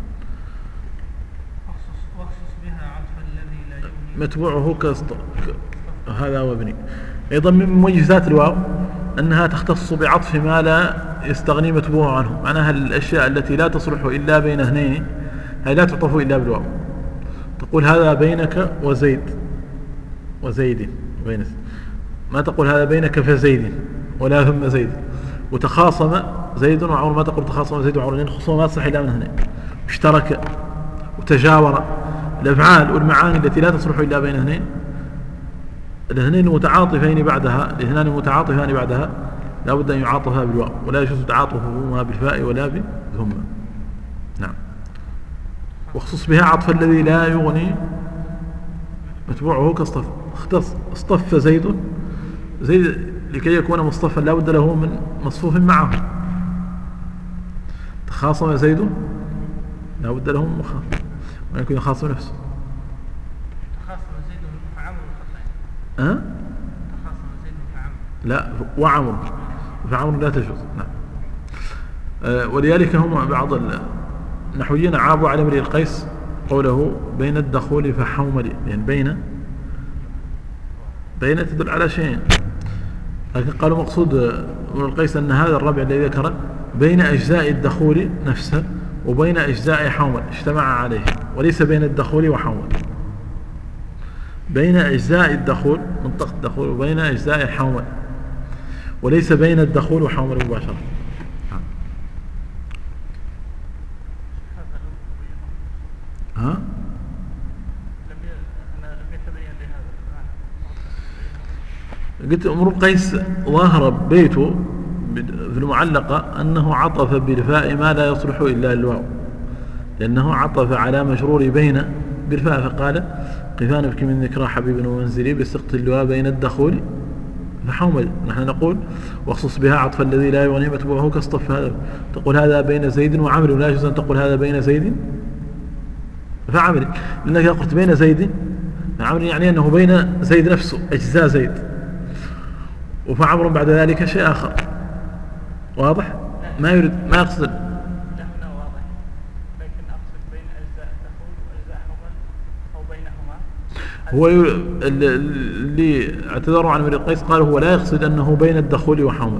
واخصص بها عطف الذي لا يغني متبوعه هذا وابني. أيضا من مميزات الواو أنها تختص بعطف ما لا يستغني متبوع عنه، معناها الأشياء التي لا تصلح إلا بين اثنين هي لا تعطف إلا بالواو. تقول هذا بينك وزيد بين، ما تقول هذا بينك فزيد ولا ثم زيد. وتخاصم زيد وعمر ما تقول تخاصم زيد وعمر، لأن الخصومة ما تصح إلا من اثنين. اشترك وتجاور. الأفعال والمعاني التي لا تصلح إلا بين اثنين، الاثنين المتعاطفين بعدها، الاثنان المتعاطفان بعدها لا بد أن يعاطفها بالواو، ولا يجوز تعاطفهما بالفاء ولا بهما. نعم. واخصص بها عطف الذي لا يغني متبوعه كاصطف. اصطف زيد لكي يكون مصطفا لا بد له من مصفوف معه. تخاصم زيد لا بد له من مخاصم، ويكون يخاصم نفسه. تخاصم زيد فعمر الخطأ. تخاصم زيد فعمر لا، وعمر فعمر لا تجوز. نعم. ولذلك هم بعض النحويين عابوا على امرئ القيس قوله بين الدخول فحومل، يعني بين تدل على شيء، لكن قالوا مقصود امرئ القيس أن هذا الربع الذي ذكره بين أجزاء الدخول نفسه وبين أجزاء حومل اجتمع عليه، وليس بين الدخول وحومل، بين أجزاء الدخول منطقة الدخول وبين أجزاء حومل، وليس بين الدخول وحومل مباشرة. ها؟ قلت امرؤ القيس ظاهر بيته في المعلقة أنه عطف بالفاء ما لا يصلح إلا الواو، لأنه عطف على مجرور بين بالفاء، فقال قفان بك من ذكرى حبيب ومنزلي بسقط اللواء بين الدخول فحومل. نحن نقول واخصص بها عطف الذي لا يغني متبوعه كاصطف. هذا تقول هذا بين زيد وعمر، ولا يجوز أن تقول هذا بين زيد فعمر، لأنك إذا قلت بين زيد فعمر يعني أنه بين زيد نفسه أجزاء زيد، وفعمر بعد ذلك شيء آخر. واضح؟ ما يريد، ما يقصد. لا هنا واضح، لكن أقصد بين أجزاء الدخول وأجزاء حومل أو بينهما. هو اللي اعتذروا عن امرئ القيس قالوا هو لا يقصد أنه بين الدخول وحومل،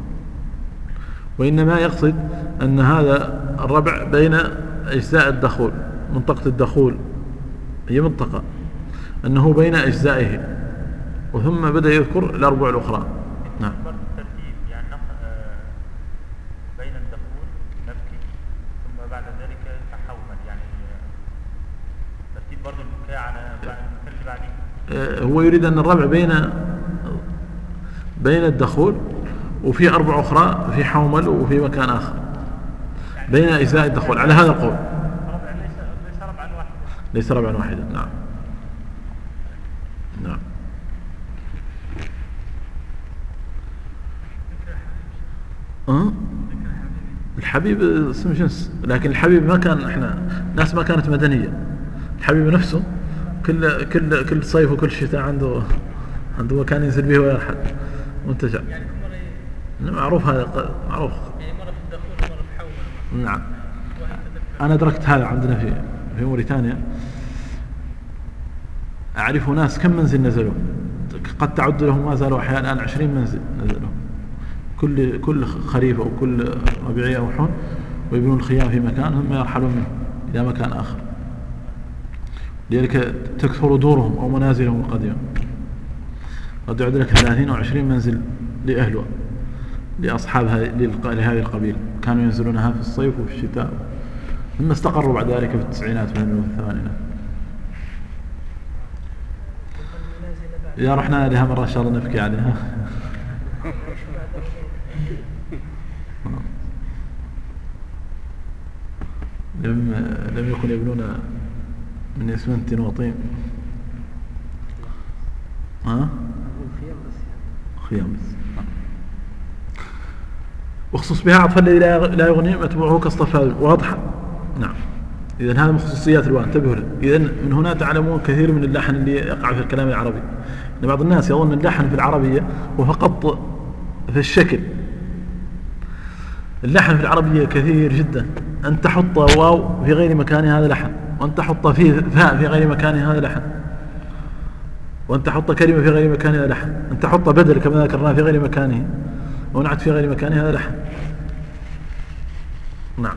وإنما يقصد أن هذا الربع بين أجزاء الدخول، منطقة الدخول هي منطقة، أنه بين أجزائه، وثم بدأ يذكر الأربع الأخرى. نعم. الترتيب يعني بين الدخول نبكي ثم بعد ذلك تحومل، يعني ترتيب برضه البكاء على المثال اللي بعديه. هو يريد أن الربع بين الدخول، وفي أربع أخرى في حومل وفي مكان آخر بين أجزاء الدخول، على هذا القول. ليس ربعا واحدا. ليس ربعا واحدا. نعم. نعم. الحبيب اسم جنس، لكن الحبيب ما كان، احنا ناس ما كانت مدنية. الحبيب نفسه كل صيف وكل شتاء عنده مكان ينزل به ويرحل منتجع. يعني معروف، هذا معروف. يعني مرة في الدخول ومرة في حومل. نعم. أنا أدركت هذا عندنا في موريتانيا. أعرف ناس كم منزل نزلوا، قد تعد لهم ما زالوا أحيانا الآن 20 منزل نزلوا كل خريف أو كل ربيعية أو حون، ويبنون الخيام في مكان ثم يرحلون منه إلى مكان آخر، لذلك تكثر دورهم أو منازلهم القديمة. قد يعد لك 30 أو 20 منزل لأهلها لأصحابها لهذه القبيلة، كانوا ينزلونها في الصيف وفي الشتاء، ثم استقروا بعد ذلك في التسعينات والثمانينات. إذا رحنا لها مرة إن شاء الله نبكي عليها. لم يكن يبنون من اسمنت وطين. خيام بس. واخصص بها عطف الذي لا يغني متبوعه كاصطفى. واضحة. نعم. إذن هذا من خصوصيات الواو، انتبهوا له. إذن من هنا تعلمون كثير من اللحن اللي يقع في الكلام العربي، إن بعض الناس يظن اللحن في العربية هو فقط في الشكل. اللحن في العربية كثير جدا، أن تحط واو في غير مكانها هذا لحن، وأن تحط فيه فاء في غير مكانها هذا لحن، وأن تحط كلمة في غير مكانها هذا لحن، أن تحط بدل كما ذكرنا في غير مكانه، ونعت في غير مكانها هذا لحن. نعم.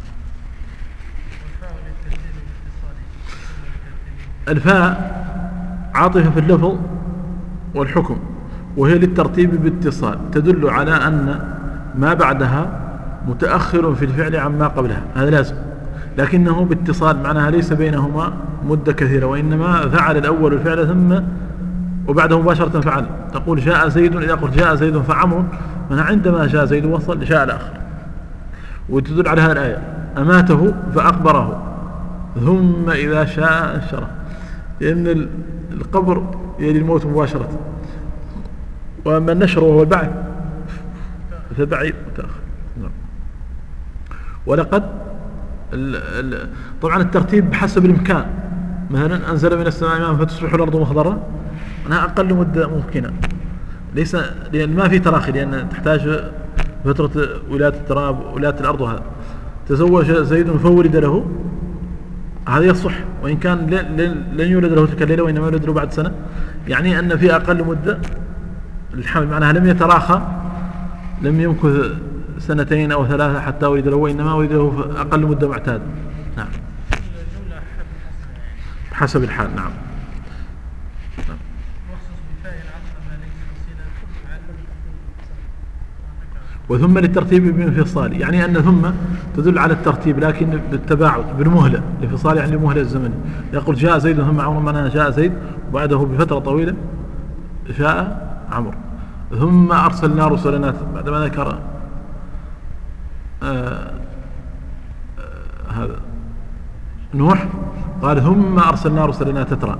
الفاء عاطفة في اللفظ والحكم، وهي للترتيب باتصال، تدل على أن ما بعدها متأخر في الفعل عما قبلها، هذا لازم، لكنه باتصال معناها ليس بينهما مدة كثيرة، وإنما فعل الأول الفعل ثم وبعده مباشرة فعل. تقول جاء زيد، إذا قلت جاء زيد فعمر هنا عندما جاء زيد وصل جاء الآخر، وتدل على هذه الآية أماته فأقبره ثم إذا شاء أنشره، لأن القبر يلي الموت مباشرة، وأما النشر وهو البعث فبعيد متأخر. ولقد طبعا الترتيب بحسب الإمكان، مثلا أنزل من السماء ماء فتصبح الأرض مخضرة، أنها أقل مدة ممكنة، ليس لأن ما في تراخي، لأن تحتاج فترة ولاية التراب ولاية الأرض. وهذا تزوج زيد فولد له، هذا يصح، وإن كان لن يولد له تلك الليلة وإنما يولد له بعد سنة، يعني أن في أقل مدة الحمل، معناها لم يتراخى، لم يمكث 2 أو 3 حتى ولد له، وإنما ولد له في أقل مدة معتاد. نعم حسب الحال. نعم. وثم للترتيب بانفصال، يعني أن ثم تدل على الترتيب لكن بالتباعد بالمهلة، الانفصال يعني المهلة الزمني. يقول جاء زيد ثم عمر، معناها جاء زيد وبعده بفترة طويلة جاء عمر. ثم أرسلنا رسلنا، بعدما ذكر هذا نوح قال ثم أرسلنا رسلنا تترى،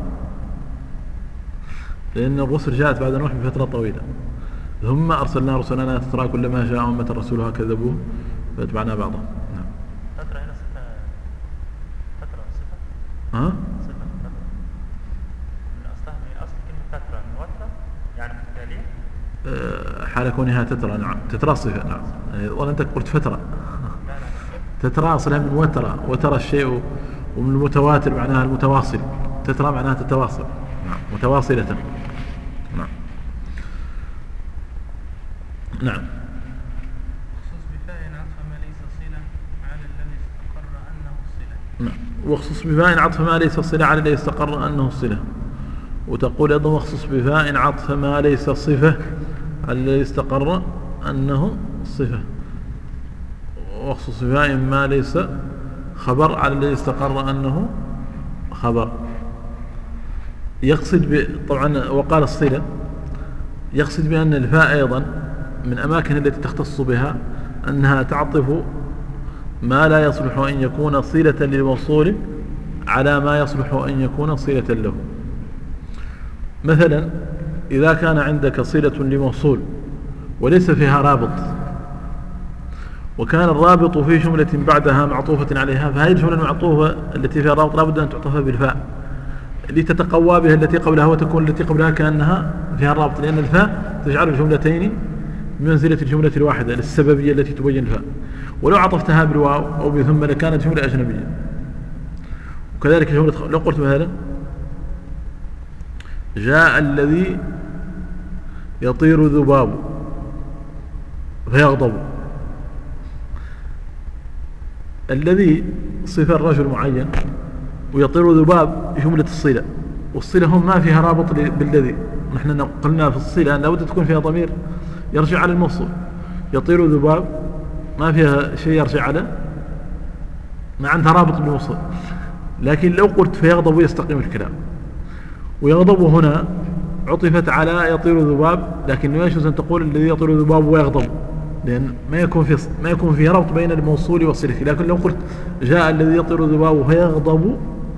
لأن الرسل جاءت بعد نوح بفترة طويلة. ثم أرسلنا رسلنا تترى كلما جاء أمة رسولها كذبوه فاتبعنا بعضهم. نعم. تترى هنا تترى صفة. ها؟ صفة تترى. من أصلها من أصل كلمة تترى موترة يعني مثالية. حال كونها تترى. نعم. تترى صفة. نعم. والله أنت قلت فترة. تترى أصلها من وترى، وترى الشيء، ومن المتواتر معناها المتواصل، تترى معناها تتواصل. نعم. متواصلة. نعم. نعم. واخصص بفاء عطف ما ليس صلة على الذي استقر أنه الصلة. وتقول أيضا واخصص بفاء عطف ما ليس صفة على الذي استقر أنه الصفة. واخصص بفاء ما ليس خبر على الذي استقر أنه خبر. يقصد طبعا وقال الصلة، يقصد بأن الفاء أيضا من أماكن التي تختص بها أنها تعطف ما لا يصلح أن يكون صلة للموصول على ما يصلح أن يكون صلة له. مثلا إذا كان عندك صلة لموصول وليس فيها رابط، وكان الرابط في جملة بعدها معطوفة عليها، فهذه الجملة المعطوفة التي فيها رابط لابد أن تعطف بالفاء لتتقوى بها التي قبلها، وتكون التي قبلها كأنها فيها الرابط، لأن الفاء تجعل الجملتين بمنزلة الجملة الواحدة للسببية التي تبين الفاء. ولو عطفتها بالواو أو بثم لكانت جملة أجنبية. وكذلك جملة لو قلت مثلا جاء الذي يطير ذباب فيغضب، الذي صفة الرجل معين، ويطير ذباب جملة الصلة، والصلة هم ما فيها رابط بالذي. نحن قلنا في الصلة أن لابد تكون فيها ضمير يرجع على الموصول. يطير ذباب ما فيها شيء يرجع على، ما عندها رابط بالموصول. لكن لو قلت فيغضب يستقيم الكلام. ويغضب هنا عطفت على يطير ذباب، لكن لا يجوز أن تقول الذي يطير ذباب ويغضب، لأن ما يكون فيه ربط بين الموصول والصلة. لكن لو قلت جاء الذي يطير ذباب فيغضب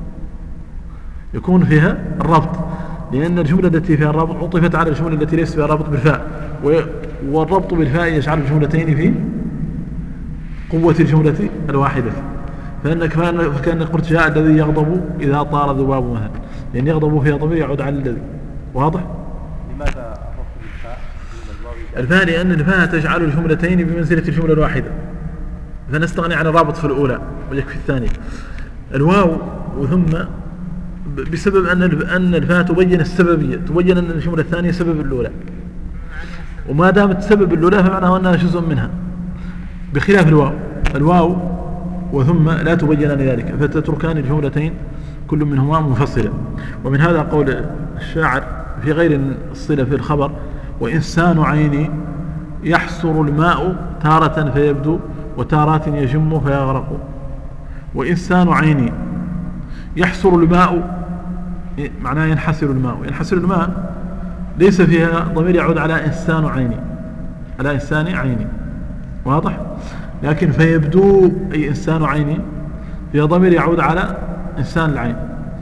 يكون فيها الربط، لأن الجملة التي فيها الربط عطفت على الجملة التي ليس فيها ربط بالفاء، والربط بالفاء يجعل الجملتين في قوة الجملة الواحدة. فكان قلت جاء الذي يغضب إذا طار ذباب مثلا، لأن يغضب فيها ضمير يعود على الذي. واضح؟ لماذا الربط بالفاء؟ الفاء لأن الفاء تجعل الجملتين بمنزلة الجملة الواحدة، فنستغني عن الرابط في الأولى ويكفي الثانية. الواو وثم بسبب أن الفاء تبين السببية، تبين أن الجملة الثانية سبب الأولى، وما دامت سبب الأولى فمعناه أنها جزء منها، بخلاف الواو وثم لا تبينان ذلك، فتتركان الجملتين كل منهما منفصلة. ومن هذا قول الشاعر في غير الصلة في الخبر: وإنسان عيني يحسر الماء تارة فيبدو وتارات يجم فيغرق. وإنسان عيني يحسر الماء معناه ينحسر الماء، ينحسر الماء ليس فيها ضمير يعود على إنسان عيني، على إنسان عيني، واضح؟ لكن فيبدو أي إنسان عيني فيها ضمير يعود على إنسان العين.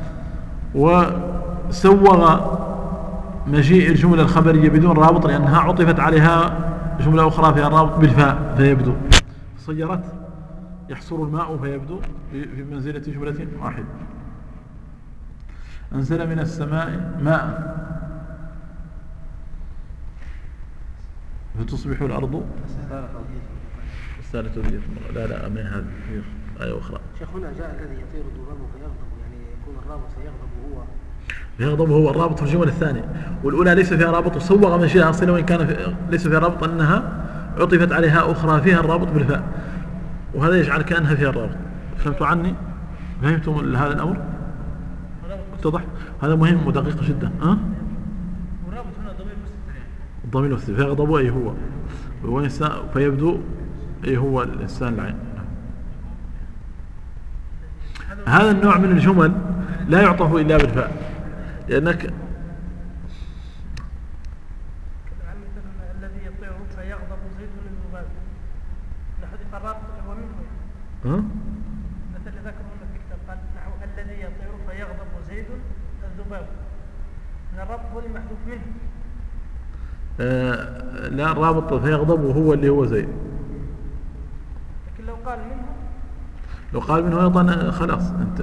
وسوغ مجيء الجملة الخبرية بدون رابط لأنها عطفت عليها جملة أخرى فيها رابط بالفاء فيبدو، صيرت يحصر الماء فيبدو في منزلة جملة واحدة. أنزل من السماء ماء فتصبح الأرض سالت ودية. لا من هذا آية أخرى. شيخ هنا جاء الذي يطير الذباب فيغضب، يعني يكون الرابط فيغضب هو الرابط في الجملة الثانية، والأولى ليس فيها رابط وصوغ مجيئها أصلا وإن كان ليس فيها رابط أنها عطفت عليها أخرى فيها الرابط بالفاء، وهذا يجعل كأنها فيها الرابط. فهمتوا عني؟ فهمتم هذا الأمر؟ اتضح؟ هذا مهم ودقيق جدا. والرابط هنا ضمير مستتر، الضمير المستتر فيغضب أي هو إنسان فيبدو أي هو الإنسان العين. هذا النوع من الجمل لا يعطف إلا بالفاء، لأنك الذي يطير فيغضب زيد الذباب نحذف الرابط هو منه، مثل ذكر هنا في الكتاب قال نحو الذي يطير فيغضب زيد الذباب، الرابط هو المحذوف منه. لا، الرابط فيغضب وهو اللي هو زيد، لكن لو قال منه أيضا خلاص أنت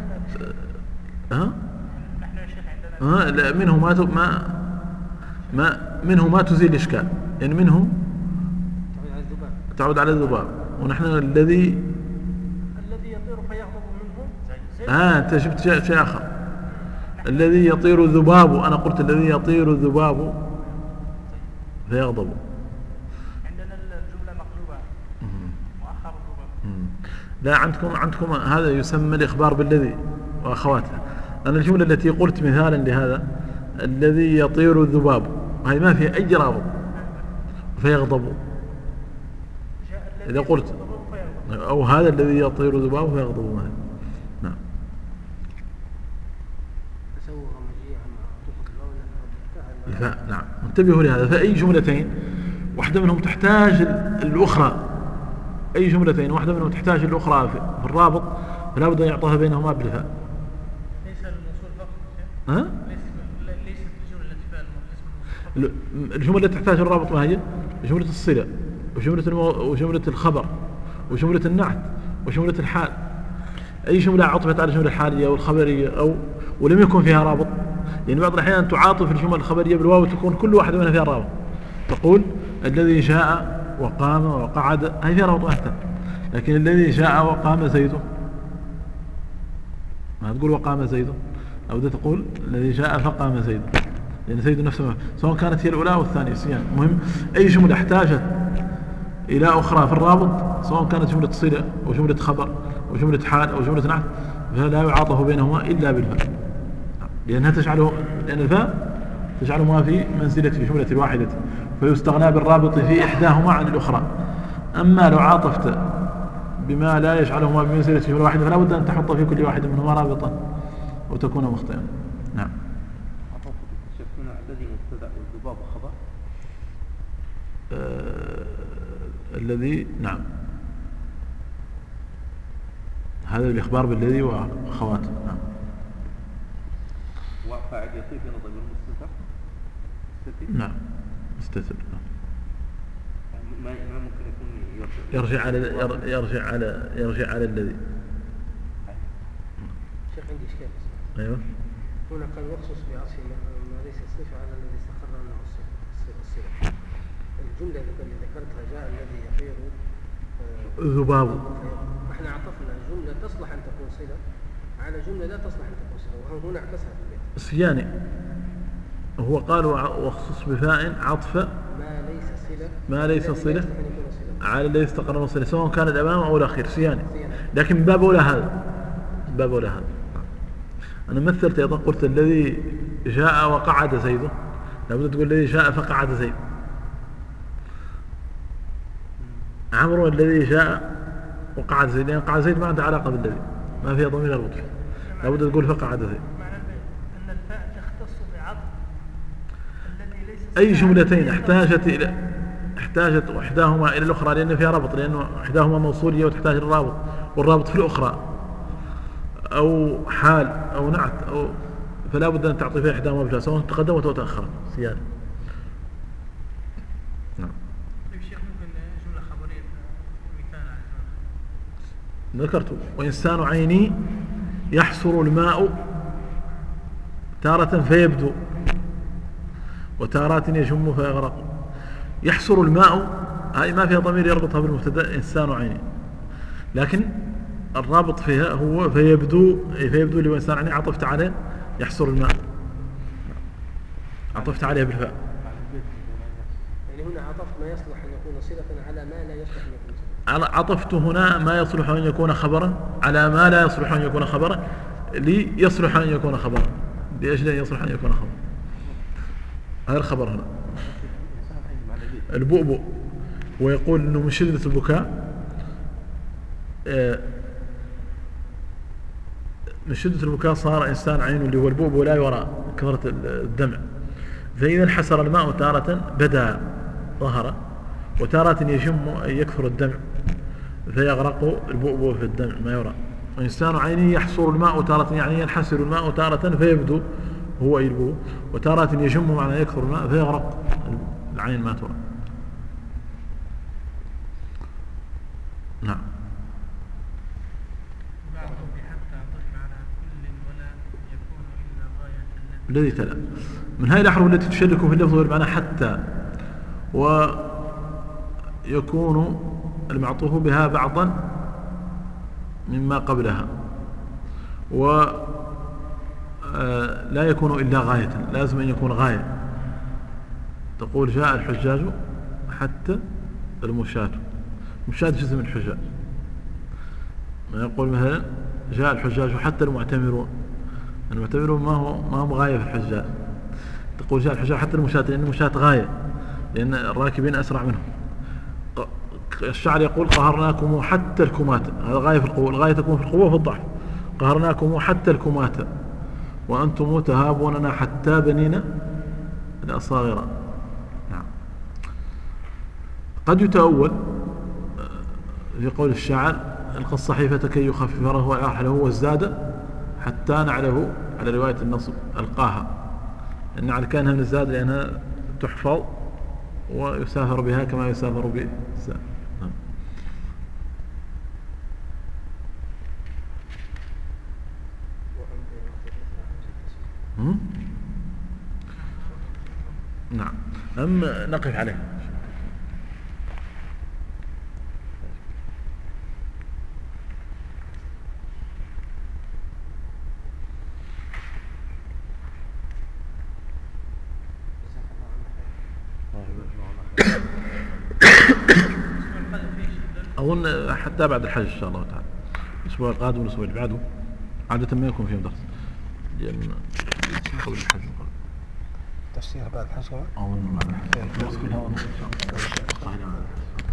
نحن يا شيخ عندنا لا، منه ما تزيل الإشكال، يعني منه تعود على الذباب، ونحن الذي يطير فيغضب منه زيد. أنت جبت شيء آخر. الذي يطير الذباب، أنا قلت الذي يطير الذباب فيغضب. عندنا الجملة مقلوبة مؤخر الذباب. لا، عندكم هذا يسمى الإخبار بالذي وأخواتها. أنا الجملة التي قلت مثالا لهذا الذي يطير الذباب هذه ما فيها أي رابط فيغضب. إذا قلت أو هذا الذي يطير الذباب فيغضب مثلا. نعم. الفاء. نعم، انتبهوا لهذا. فأي جملتين واحدة منهم تحتاج الأخرى، أي جملتين واحدة منهم تحتاج الأخرى في الرابط فلا بد أن يعطاها بينهما بالفاء. ليس الموصول فقط. ليس الجملة التي فيها الاسم. الجملة التي تحتاج الرابط ما هي؟ جملة الصلة وجملة الخبر وجملة النعت وجملة الحال. أي جملة عطفت على الجملة الحالية والخبرية ولم يكن فيها رابط، يعني بعض الأحيان تعاطف الجمل الخبرية بالواو تكون كل واحدة منها فيها رابط. تقول الذي جاء وقام وقعد هذه فيها رابط واحدة، لكن الذي جاء وقام زيد ما تقول وقام زيد، أو تقول الذي جاء فقام زيد، لأن زيد نفسه سواء كانت هي الأولى أو الثانية سيان. المهم أي جملة احتاجت إلى أخرى في الرابط سواء كانت جملة صلة أو جملة خبر أو جملة حال أو جملة نعت فلا يعاطف بينهما إلا بالفاء، لأن الفاء تجعلهما في منزلة الجملة الواحدة فيستغنى بالرابط في إحداهما عن الأخرى. أما لو عاطفت بما لا يجعلهما بمنزلة جملة واحدة فلا بد أن تحط في كل واحد منهما رابطا وتكون مخطئا. نعم. الذي مبتدأ والذباب خبر. الذي نعم هذا الإخبار بالذي وأخواته. نعم. وفاعل يطيب إلى ضمير مستتر. نعم مستتر. ما ممكن يكون يرجع على الذي. شيخ عندي إشكال. أيوه. هنا قال يخصص بعطف ما ليس صفة على الذي استقر أنه الصفة. الجملة اللي ذكرتها جاء الذي يطير ذباب. احنا عطفنا جملة تصلح أن تكون صلة على جملة لا تصلح أن تكون صلة، وهنا اعكسها في البيت. صياني هو قال واخصص بفاء عطف ما ليس صلة على الذي استقر الصلة سواء كان الأمام أو الأخير صياني، لكن باب ولا هذا أنا مثلت أيضا قلت الذي جاء وقعد زيد، لابد تقول الذي جاء فقعد زيد. عمرو الذي جاء وقعد زيد، لأن قعد زيد ما عنده علاقة بالذي، ما فيها ضمير الوقف، لابد تقول فقعد زيد. معنى أن الفاء تختص بعطف الذي ليس أي جملتين احتاجت إلى احتاجت إحداهما إلى الأخرى لأن فيها ربط، لأنه إحداهما موصولية وتحتاج الرابط، والرابط في الأخرى، أو حال أو نعت فلا بد أن تعطي فيها إحداهما بجاء، سواء تقدمت أو تأخرت سيادة. نعم. الشيخ ممكن جملة خبرية مثال على ذكرت وإنسان عيني يحسر الماء تارة فيبدو وتارات يشم فيغرق. يحسر الماء هاي ما فيها ضمير يربطها بالمبتدا إنسان عيني، لكن الرابط فيها هو فيبدو اللي هو إنسان عيني عطفت عليه يحسر الماء، عطفت عليه بالفاء. يعني هنا عطفت ما يصلح أن يكون صلة على ما لا يصلح أن يكون صلة. عطفت هنا ما يصلح أن يكون خبرا على ما لا يصلح أن يكون خبرا ليصلح أن يكون خبرا، لأجل أن يصلح أن يكون خبرا. هذا الخبر هنا البؤبؤ، ويقول أنه من شدة البكاء من شدة البكاء صار إنسان عينه اللي هو البؤبؤ لا يرى كثرة الدمع، فإذا انحسر الماء تارة بدا ظهر، وتارة يشم يكثر الدمع فيغرق البؤبؤ في الدمع ما يرى. وإنسان عينه يحصر الماء تارة يعني ينحسر الماء تارة فيبدو هو يلبو، وتارة يشم معنى يكثر الماء فيغرق العين ما ترى. نعم. الذي تلا من هذه الأحرف التي تشرك في اللفظ والمعنى حتى، ويكون المعطوف بها بعضا مما قبلها، ولا يكون إلا غاية، لازم أن يكون غاية. تقول جاء الحجاج حتى المشاة، مشاة جزء من الحجاج. ما يقول مثلا جاء الحجاج حتى المعتمرون، المعتمرون ما هم غاية في الحجاج. تقول جاء الحجاج حتى المشاة لأن المشاة غاية، لأن الراكبين أسرع منهم. الشعر يقول قهرناكم حتى الكماتة، هذا غاية في القوة، الغاية تكون في القوة وفي الضعف. قهرناكم حتى الكماتة وأنتم تهابوننا حتى بنينا الأصاغر. نعم. قد يتأول في قول الشاعر القى الصحيفة كي يخفف رهوه هو الزاد حتى نعله، على رواية النصب ألقاها، إن على كانها من الزاد لأنها تحفظ ويسافر بها كما يسافر بالزاد. نعم. نقف عليه. أظن حتى بعد الحج إن شاء الله تعالى، الأسبوع القادم والأسبوع اللي بعده عادة ما يكون فيهم درس، لأن قبل الحج تفسير بعد الحج. أظن بعد الحج.